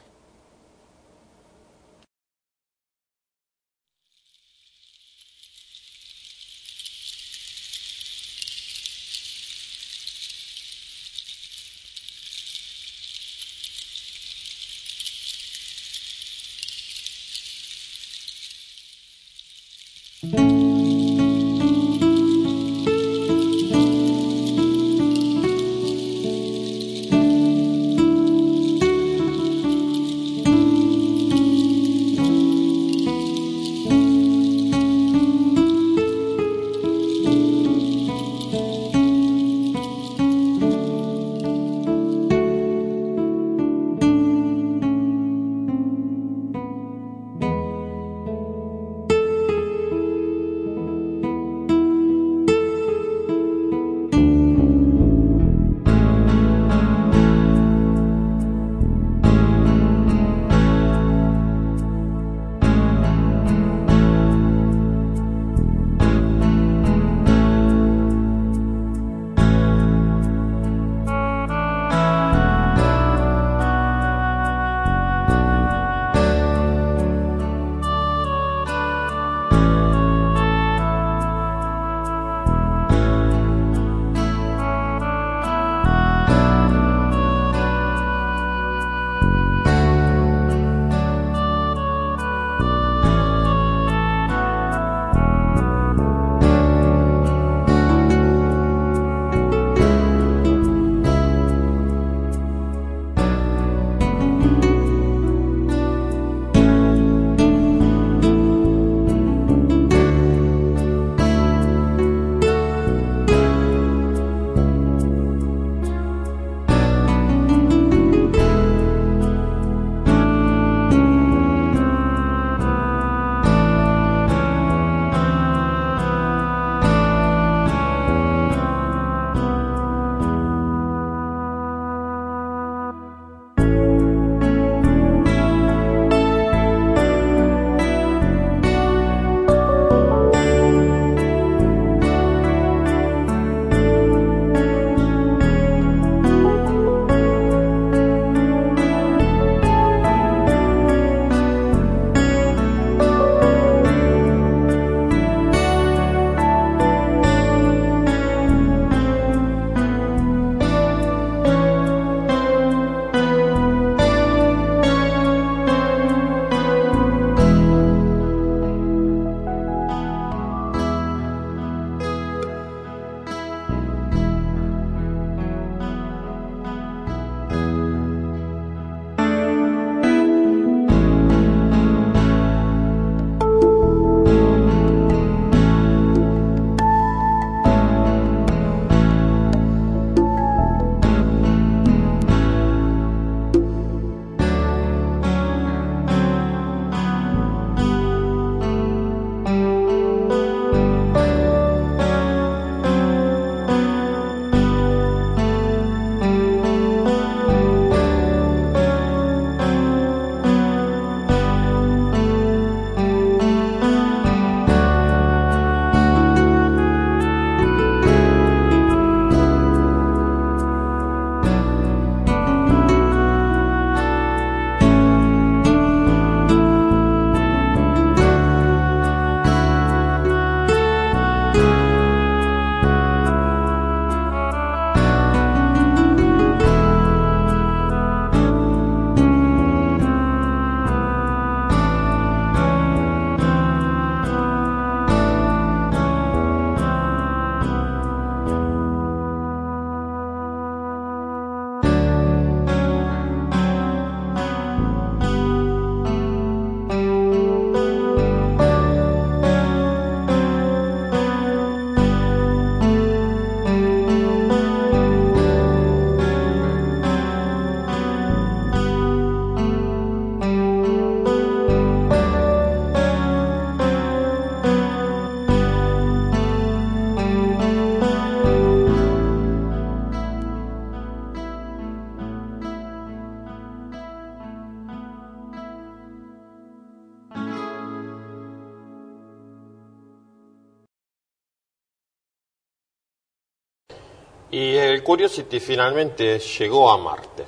Y el Curiosity finalmente llegó a Marte.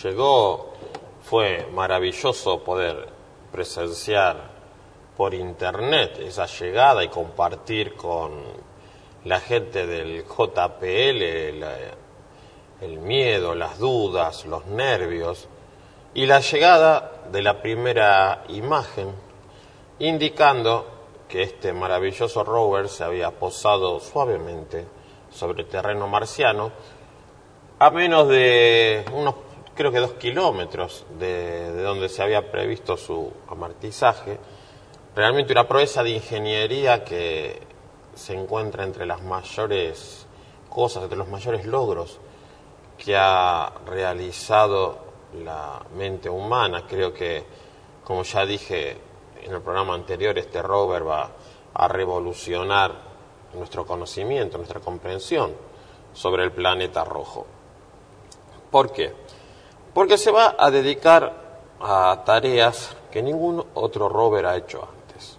Fue maravilloso poder presenciar por internet esa llegada y compartir con la gente del JPL el miedo, las dudas, los nervios y la llegada de la primera imagen indicando que este maravilloso rover se había posado suavemente sobre terreno marciano a menos de unos, creo que 2 kilómetros de donde se había previsto su amartizaje. Realmente una proeza de ingeniería que se encuentra entre las mayores cosas, entre los mayores logros que ha realizado la mente humana. Creo que, como ya dije en el programa anterior, este rover va a revolucionar nuestro conocimiento, nuestra comprensión sobre el planeta rojo. ¿Por qué? Porque se va a dedicar a tareas que ningún otro rover ha hecho antes.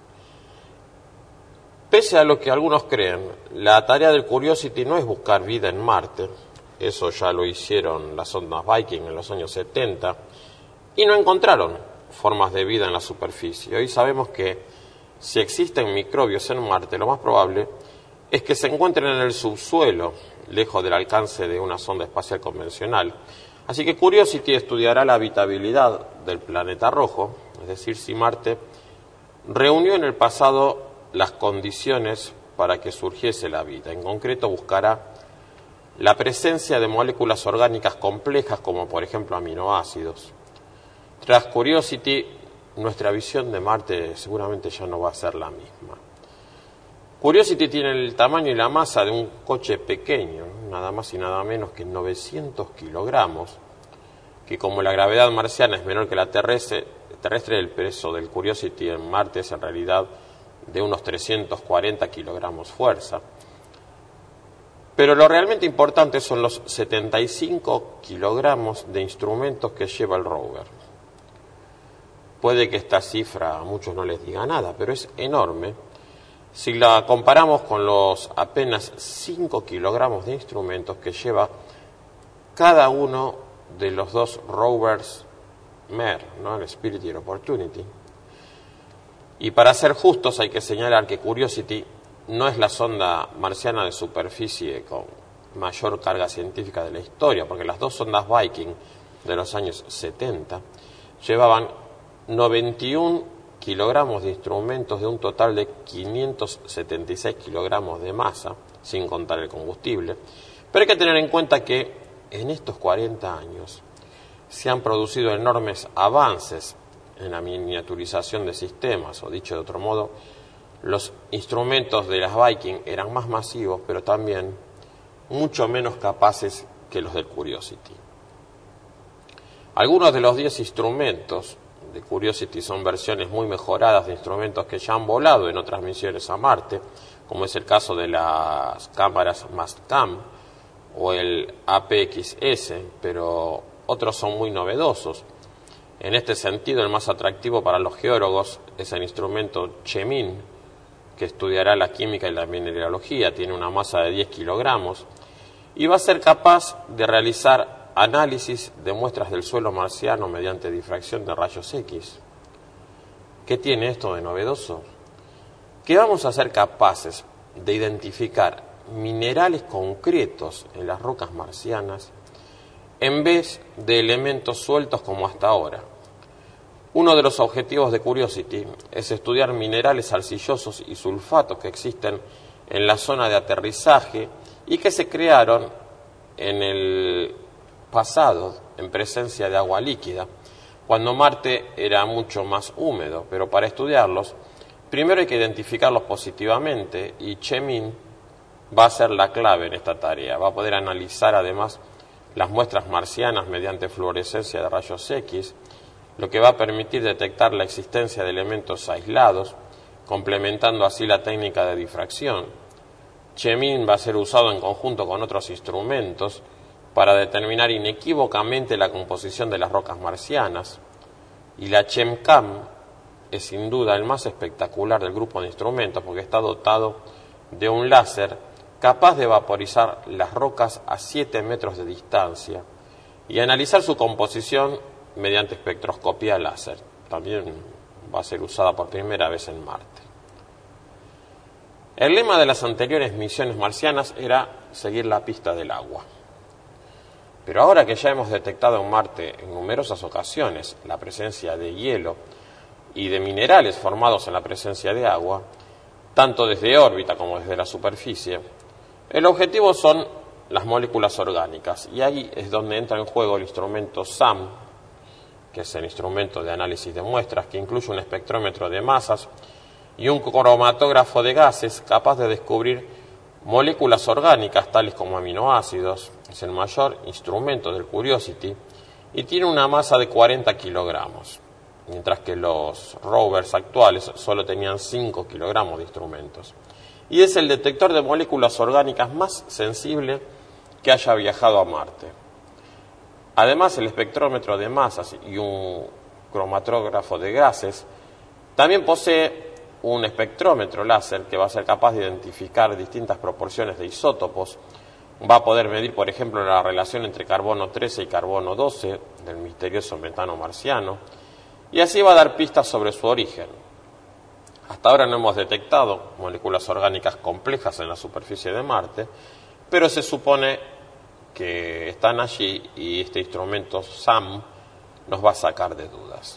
Pese a lo que algunos creen, la tarea del Curiosity no es buscar vida en Marte. Eso ya lo hicieron las sondas Viking en los años 70 y no encontraron formas de vida en la superficie. Hoy sabemos que si existen microbios en Marte, lo más probable es que se encuentren en el subsuelo, lejos del alcance de una sonda espacial convencional. Así que Curiosity estudiará la habitabilidad del planeta rojo, es decir, si Marte reunió en el pasado las condiciones para que surgiese la vida. En concreto, buscará la presencia de moléculas orgánicas complejas, como por ejemplo aminoácidos. Tras Curiosity, nuestra visión de Marte seguramente ya no va a ser la misma. Curiosity tiene el tamaño y la masa de un coche pequeño, nada más y nada menos que 900 kilogramos, que como la gravedad marciana es menor que la terrestre, el peso del Curiosity en Marte es en realidad de unos 340 kilogramos fuerza. Pero lo realmente importante son los 75 kilogramos de instrumentos que lleva el rover. Puede que esta cifra a muchos no les diga nada, pero es enorme si la comparamos con los apenas 5 kilogramos de instrumentos que lleva cada uno de los 2 rovers MER, ¿no? El Spirit y el Opportunity. Y para ser justos hay que señalar que Curiosity no es la sonda marciana de superficie con mayor carga científica de la historia, porque las 2 sondas Viking de los años 70 llevaban 91 kilogramos de instrumentos de un total de 576 kilogramos de masa, sin contar el combustible. Pero hay que tener en cuenta que en estos 40 años se han producido enormes avances en la miniaturización de sistemas, o dicho de otro modo, los instrumentos de las Viking eran más masivos, pero también mucho menos capaces que los del Curiosity. Algunos de los 10 instrumentos de Curiosity son versiones muy mejoradas de instrumentos que ya han volado en otras misiones a Marte, como es el caso de las cámaras Mastcam o el APXS, pero otros son muy novedosos. En este sentido, el más atractivo para los geólogos es el instrumento CHEMIN, que estudiará la química y la mineralogía, tiene una masa de 10 kilogramos y va a ser capaz de realizar análisis de muestras del suelo marciano mediante difracción de rayos X. ¿Qué tiene esto de novedoso? Que vamos a ser capaces de identificar minerales concretos en las rocas marcianas en vez de elementos sueltos como hasta ahora. Uno de los objetivos de Curiosity es estudiar minerales arcillosos y sulfatos que existen en la zona de aterrizaje y que se crearon en el pasado en presencia de agua líquida, cuando Marte era mucho más húmedo. Pero para estudiarlos, primero hay que identificarlos positivamente y CHEMIN va a ser la clave en esta tarea. Va a poder analizar además las muestras marcianas mediante fluorescencia de rayos X, lo que va a permitir detectar la existencia de elementos aislados, complementando así la técnica de difracción. CHEMIN va a ser usado en conjunto con otros instrumentos para determinar inequívocamente la composición de las rocas marcianas, y la CHEMCAM es sin duda el más espectacular del grupo de instrumentos porque está dotado de un láser capaz de vaporizar las rocas a 7 metros de distancia y analizar su composición mediante espectroscopía láser. También va a ser usada por primera vez en Marte. El lema de las anteriores misiones marcianas era seguir la pista del agua. Pero ahora que ya hemos detectado en Marte en numerosas ocasiones la presencia de hielo y de minerales formados en la presencia de agua, tanto desde órbita como desde la superficie, el objetivo son las moléculas orgánicas, y ahí es donde entra en juego el instrumento SAM, que es el instrumento de análisis de muestras, que incluye un espectrómetro de masas y un cromatógrafo de gases capaz de descubrir moléculas orgánicas tales como aminoácidos. Es el mayor instrumento del Curiosity y tiene una masa de 40 kilogramos, mientras que los rovers actuales solo tenían 5 kilogramos de instrumentos. Y es el detector de moléculas orgánicas más sensible que haya viajado a Marte. Además, el espectrómetro de masas y un cromatógrafo de gases también posee un espectrómetro láser que va a ser capaz de identificar distintas proporciones de isótopos. Va a poder medir, por ejemplo, la relación entre carbono 13 y carbono 12 del misterioso metano marciano, y así va a dar pistas sobre su origen. Hasta ahora no hemos detectado moléculas orgánicas complejas en la superficie de Marte, pero se supone que están allí y este instrumento SAM nos va a sacar de dudas.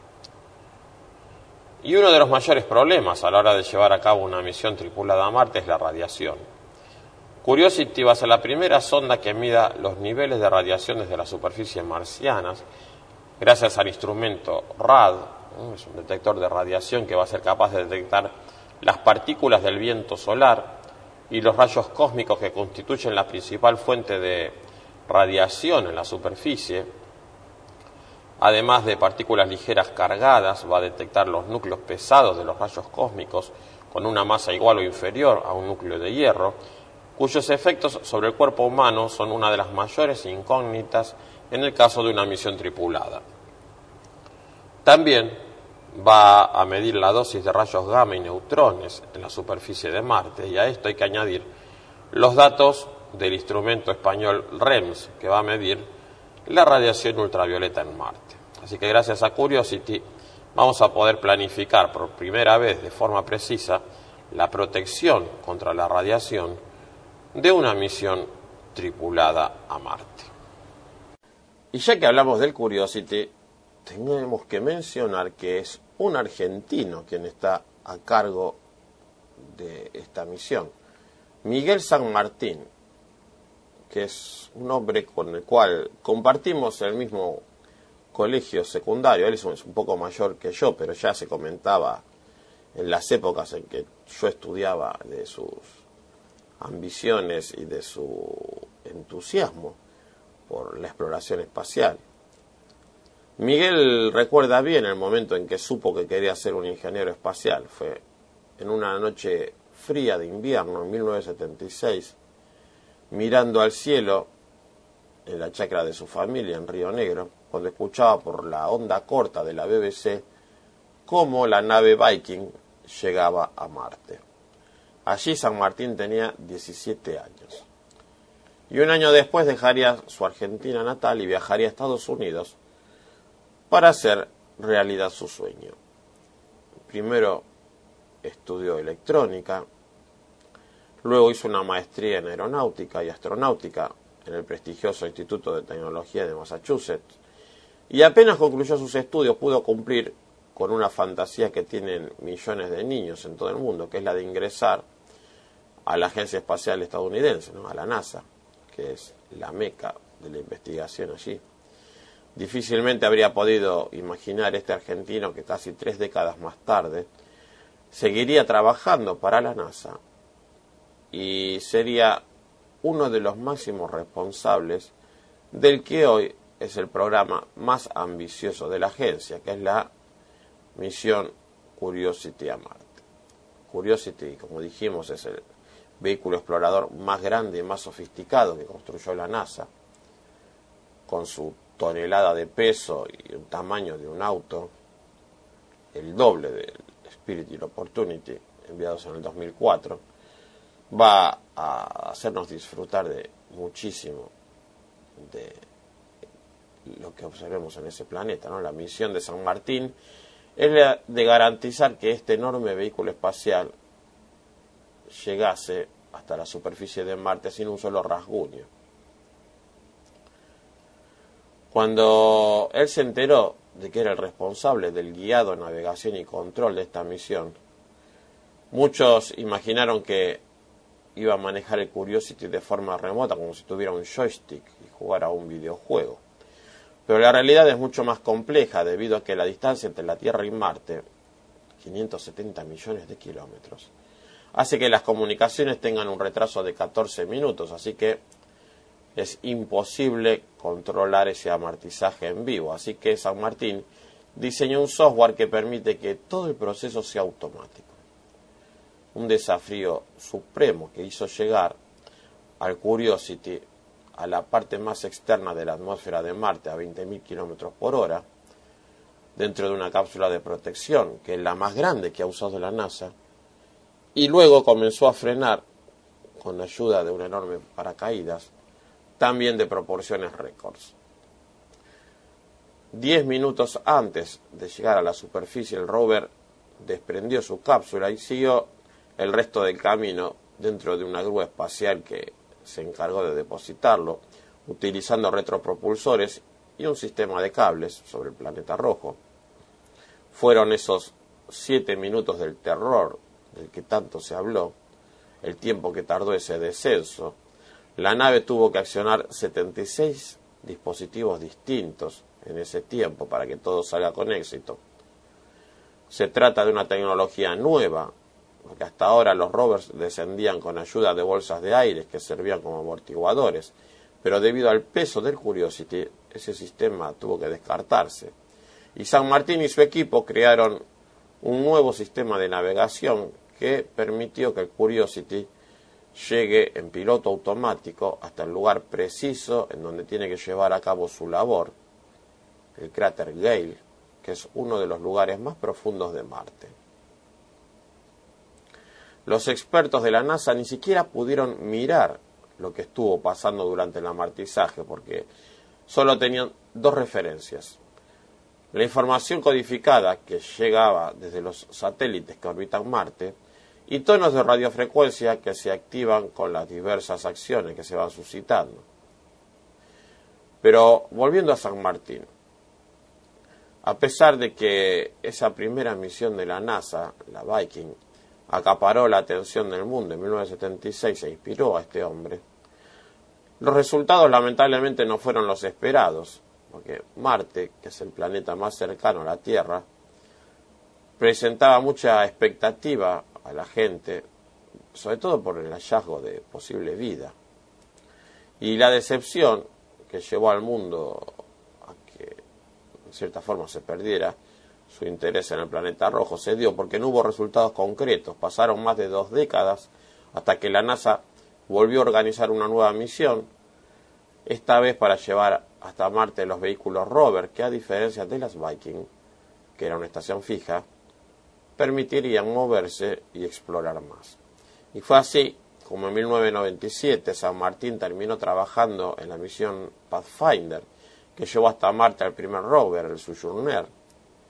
Y uno de los mayores problemas a la hora de llevar a cabo una misión tripulada a Marte es la radiación. Curiosity va a ser la primera sonda que mida los niveles de radiación desde la superficie marciana, gracias al instrumento RAD, es un detector de radiación que va a ser capaz de detectar las partículas del viento solar y los rayos cósmicos que constituyen la principal fuente de radiación en la superficie. Además de partículas ligeras cargadas, va a detectar los núcleos pesados de los rayos cósmicos con una masa igual o inferior a un núcleo de hierro, cuyos efectos sobre el cuerpo humano son una de las mayores incógnitas en el caso de una misión tripulada. También va a medir la dosis de rayos gamma y neutrones en la superficie de Marte, y a esto hay que añadir los datos del instrumento español REMS, que va a medir la radiación ultravioleta en Marte. Así que gracias a Curiosity vamos a poder planificar por primera vez de forma precisa la protección contra la radiación de una misión tripulada a Marte. Y ya que hablamos del Curiosity, tenemos que mencionar que es un argentino quien está a cargo de esta misión, Miguel San Martín, que es un hombre con el cual compartimos el mismo colegio secundario. Él es un poco mayor que yo, pero ya se comentaba en las épocas en que yo estudiaba de sus ambiciones y de su entusiasmo por la exploración espacial. Miguel recuerda bien el momento en que supo que quería ser un ingeniero espacial. Fue en una noche fría de invierno, en 1976, mirando al cielo en la chacra de su familia en Río Negro, cuando escuchaba por la onda corta de la BBC cómo la nave Viking llegaba a Marte. Allí San Martín tenía 17 años. Y un año después dejaría su Argentina natal y viajaría a Estados Unidos para hacer realidad su sueño. Primero estudió electrónica, luego hizo una maestría en aeronáutica y astronáutica en el prestigioso Instituto de Tecnología de Massachusetts, y apenas concluyó sus estudios pudo cumplir con una fantasía que tienen millones de niños en todo el mundo, que es la de ingresar a la Agencia Espacial Estadounidense, ¿no? A la NASA, que es la meca de la investigación allí. Difícilmente habría podido imaginar este argentino que casi 3 décadas más tarde seguiría trabajando para la NASA y sería uno de los máximos responsables del que hoy es el programa más ambicioso de la agencia, que es la misión Curiosity a Marte. Curiosity, como dijimos, es el vehículo explorador más grande y más sofisticado que construyó la NASA, con su tonelada de peso y un tamaño de un auto, el doble del Spirit y el Opportunity, enviados en el 2004, va a hacernos disfrutar de muchísimo de lo que observemos en ese planeta, ¿no? La misión de San Martín es la de garantizar que este enorme vehículo espacial llegase hasta la superficie de Marte sin un solo rasguño. Cuando él se enteró de que era el responsable del guiado, navegación y control de esta misión, muchos imaginaron que iba a manejar el Curiosity de forma remota, como si tuviera un joystick y jugara a un videojuego. Pero la realidad es mucho más compleja debido a que la distancia entre la Tierra y Marte, 570 millones de kilómetros, hace que las comunicaciones tengan un retraso de 14 minutos, así que es imposible controlar ese amartizaje en vivo. Así que San Martín diseñó un software que permite que todo el proceso sea automático. Un desafío supremo que hizo llegar al Curiosity a la parte más externa de la atmósfera de Marte a 20.000 kilómetros por hora, dentro de una cápsula de protección, que es la más grande que ha usado la NASA, y luego comenzó a frenar con la ayuda de un enorme paracaídas, también de proporciones récords. 10 minutos antes de llegar a la superficie, el rover desprendió su cápsula y siguió el resto del camino dentro de una grúa espacial que se encargó de depositarlo, utilizando retropropulsores y un sistema de cables sobre el planeta rojo. Fueron esos 7 minutos del terror del que tanto se habló, el tiempo que tardó ese descenso. La nave tuvo que accionar 76 dispositivos distintos en ese tiempo para que todo salga con éxito. Se trata de una tecnología nueva, porque hasta ahora los rovers descendían con ayuda de bolsas de aire que servían como amortiguadores, pero debido al peso del Curiosity, ese sistema tuvo que descartarse. Y San Martín y su equipo crearon un nuevo sistema de navegación que permitió que el Curiosity llegue en piloto automático hasta el lugar preciso en donde tiene que llevar a cabo su labor, el cráter Gale, que es uno de los lugares más profundos de Marte. Los expertos de la NASA ni siquiera pudieron mirar lo que estuvo pasando durante el amartizaje, porque solo tenían dos referencias. La información codificada que llegaba desde los satélites que orbitan Marte y tonos de radiofrecuencia que se activan con las diversas acciones que se van suscitando. Pero volviendo a San Martín, a pesar de que esa primera misión de la NASA, la Viking, acaparó la atención del mundo en 1976 e inspiró a este hombre, los resultados lamentablemente no fueron los esperados, porque Marte, que es el planeta más cercano a la Tierra, presentaba mucha expectativa a la gente, sobre todo por el hallazgo de posible vida. Y la decepción que llevó al mundo a que, en cierta forma, se perdiera su interés en el planeta rojo se dio porque no hubo resultados concretos. Pasaron más de 2 décadas hasta que la NASA volvió a organizar una nueva misión, esta vez para llevar hasta Marte los vehículos rover, que a diferencia de las Viking, que era una estación fija, permitirían moverse y explorar más. Y fue así como en 1997 San Martín terminó trabajando en la misión Pathfinder, que llevó hasta Marte al primer rover, el Sojourner.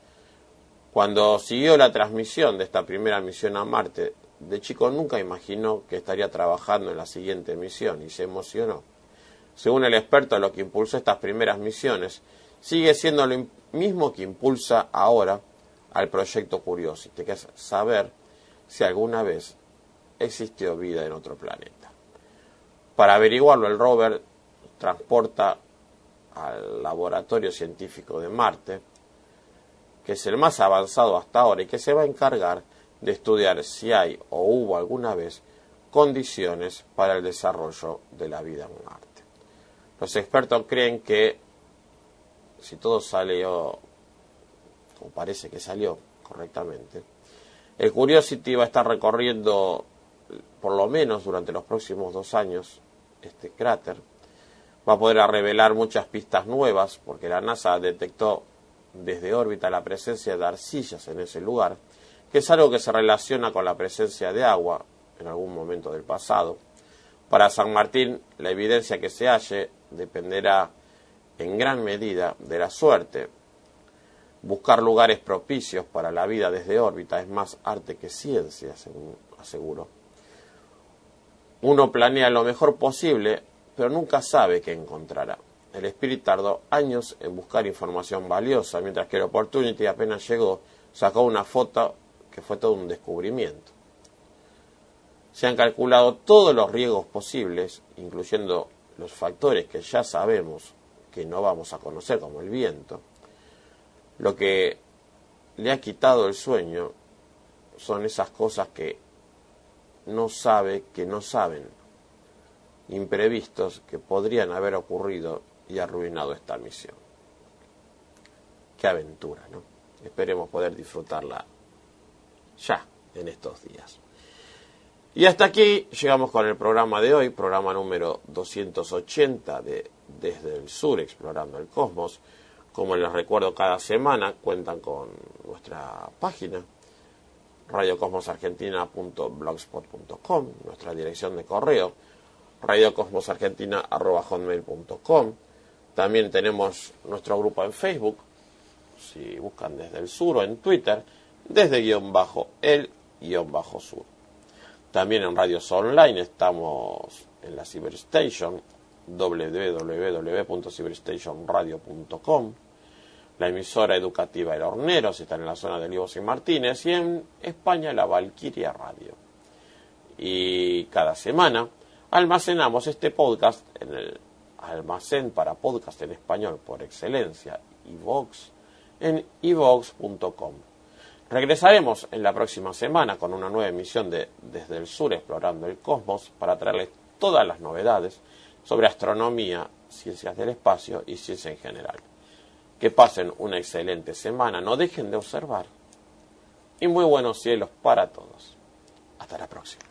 Cuando siguió la transmisión de esta primera misión a Marte, de chico nunca imaginó que estaría trabajando en la siguiente misión y se emocionó. Según el experto, lo que impulsó estas primeras misiones sigue siendo lo mismo que impulsa ahora al proyecto Curiosity, que es saber si alguna vez existió vida en otro planeta. Para averiguarlo, el rover transporta al Laboratorio Científico de Marte, que es el más avanzado hasta ahora y que se va a encargar de estudiar si hay o hubo alguna vez condiciones para el desarrollo de la vida en Marte. Los expertos creen que si todo salió como parece que salió correctamente, el Curiosity va a estar recorriendo por lo menos durante los próximos 2 años este cráter. Va a poder revelar muchas pistas nuevas porque la NASA detectó desde órbita la presencia de arcillas en ese lugar, que es algo que se relaciona con la presencia de agua en algún momento del pasado. Para San Martín, la evidencia que se halle dependerá en gran medida de la suerte. Buscar lugares propicios para la vida desde órbita es más arte que ciencia, según aseguró. Uno planea lo mejor posible, pero nunca sabe qué encontrará. El Spirit tardó años en buscar información valiosa, mientras que el Opportunity apenas llegó, sacó una foto que fue todo un descubrimiento. Se han calculado todos los riesgos posibles, incluyendo los factores que ya sabemos que no vamos a conocer, como el viento. Lo que le ha quitado el sueño son esas cosas que no sabe que no saben, imprevistos que podrían haber ocurrido y arruinado esta misión. Qué aventura, ¿no? Esperemos poder disfrutarla ya en estos días. Y hasta aquí llegamos con el programa de hoy, programa número 280 de Desde el Sur, Explorando el Cosmos. Como les recuerdo, cada semana cuentan con nuestra página, radiocosmosargentina.blogspot.com, nuestra dirección de correo, radiocosmosargentina@hotmail.com. También tenemos nuestro grupo en Facebook, si buscan Desde el Sur, o en Twitter, desde-el-sur. También en radios online estamos en la Cyberstation, www.cyberstationradio.com. La emisora educativa El Horneros está en la zona de Olivos y Martínez, y en España la Valquiria Radio. Y cada semana almacenamos este podcast en el almacén para podcast en español por excelencia, iVoox, en iVoox.com. Regresaremos en la próxima semana con una nueva emisión de Desde el Sur, Explorando el Cosmos, para traerles todas las novedades sobre astronomía, ciencias del espacio y ciencia en general. Que pasen una excelente semana, no dejen de observar, y muy buenos cielos para todos. Hasta la próxima.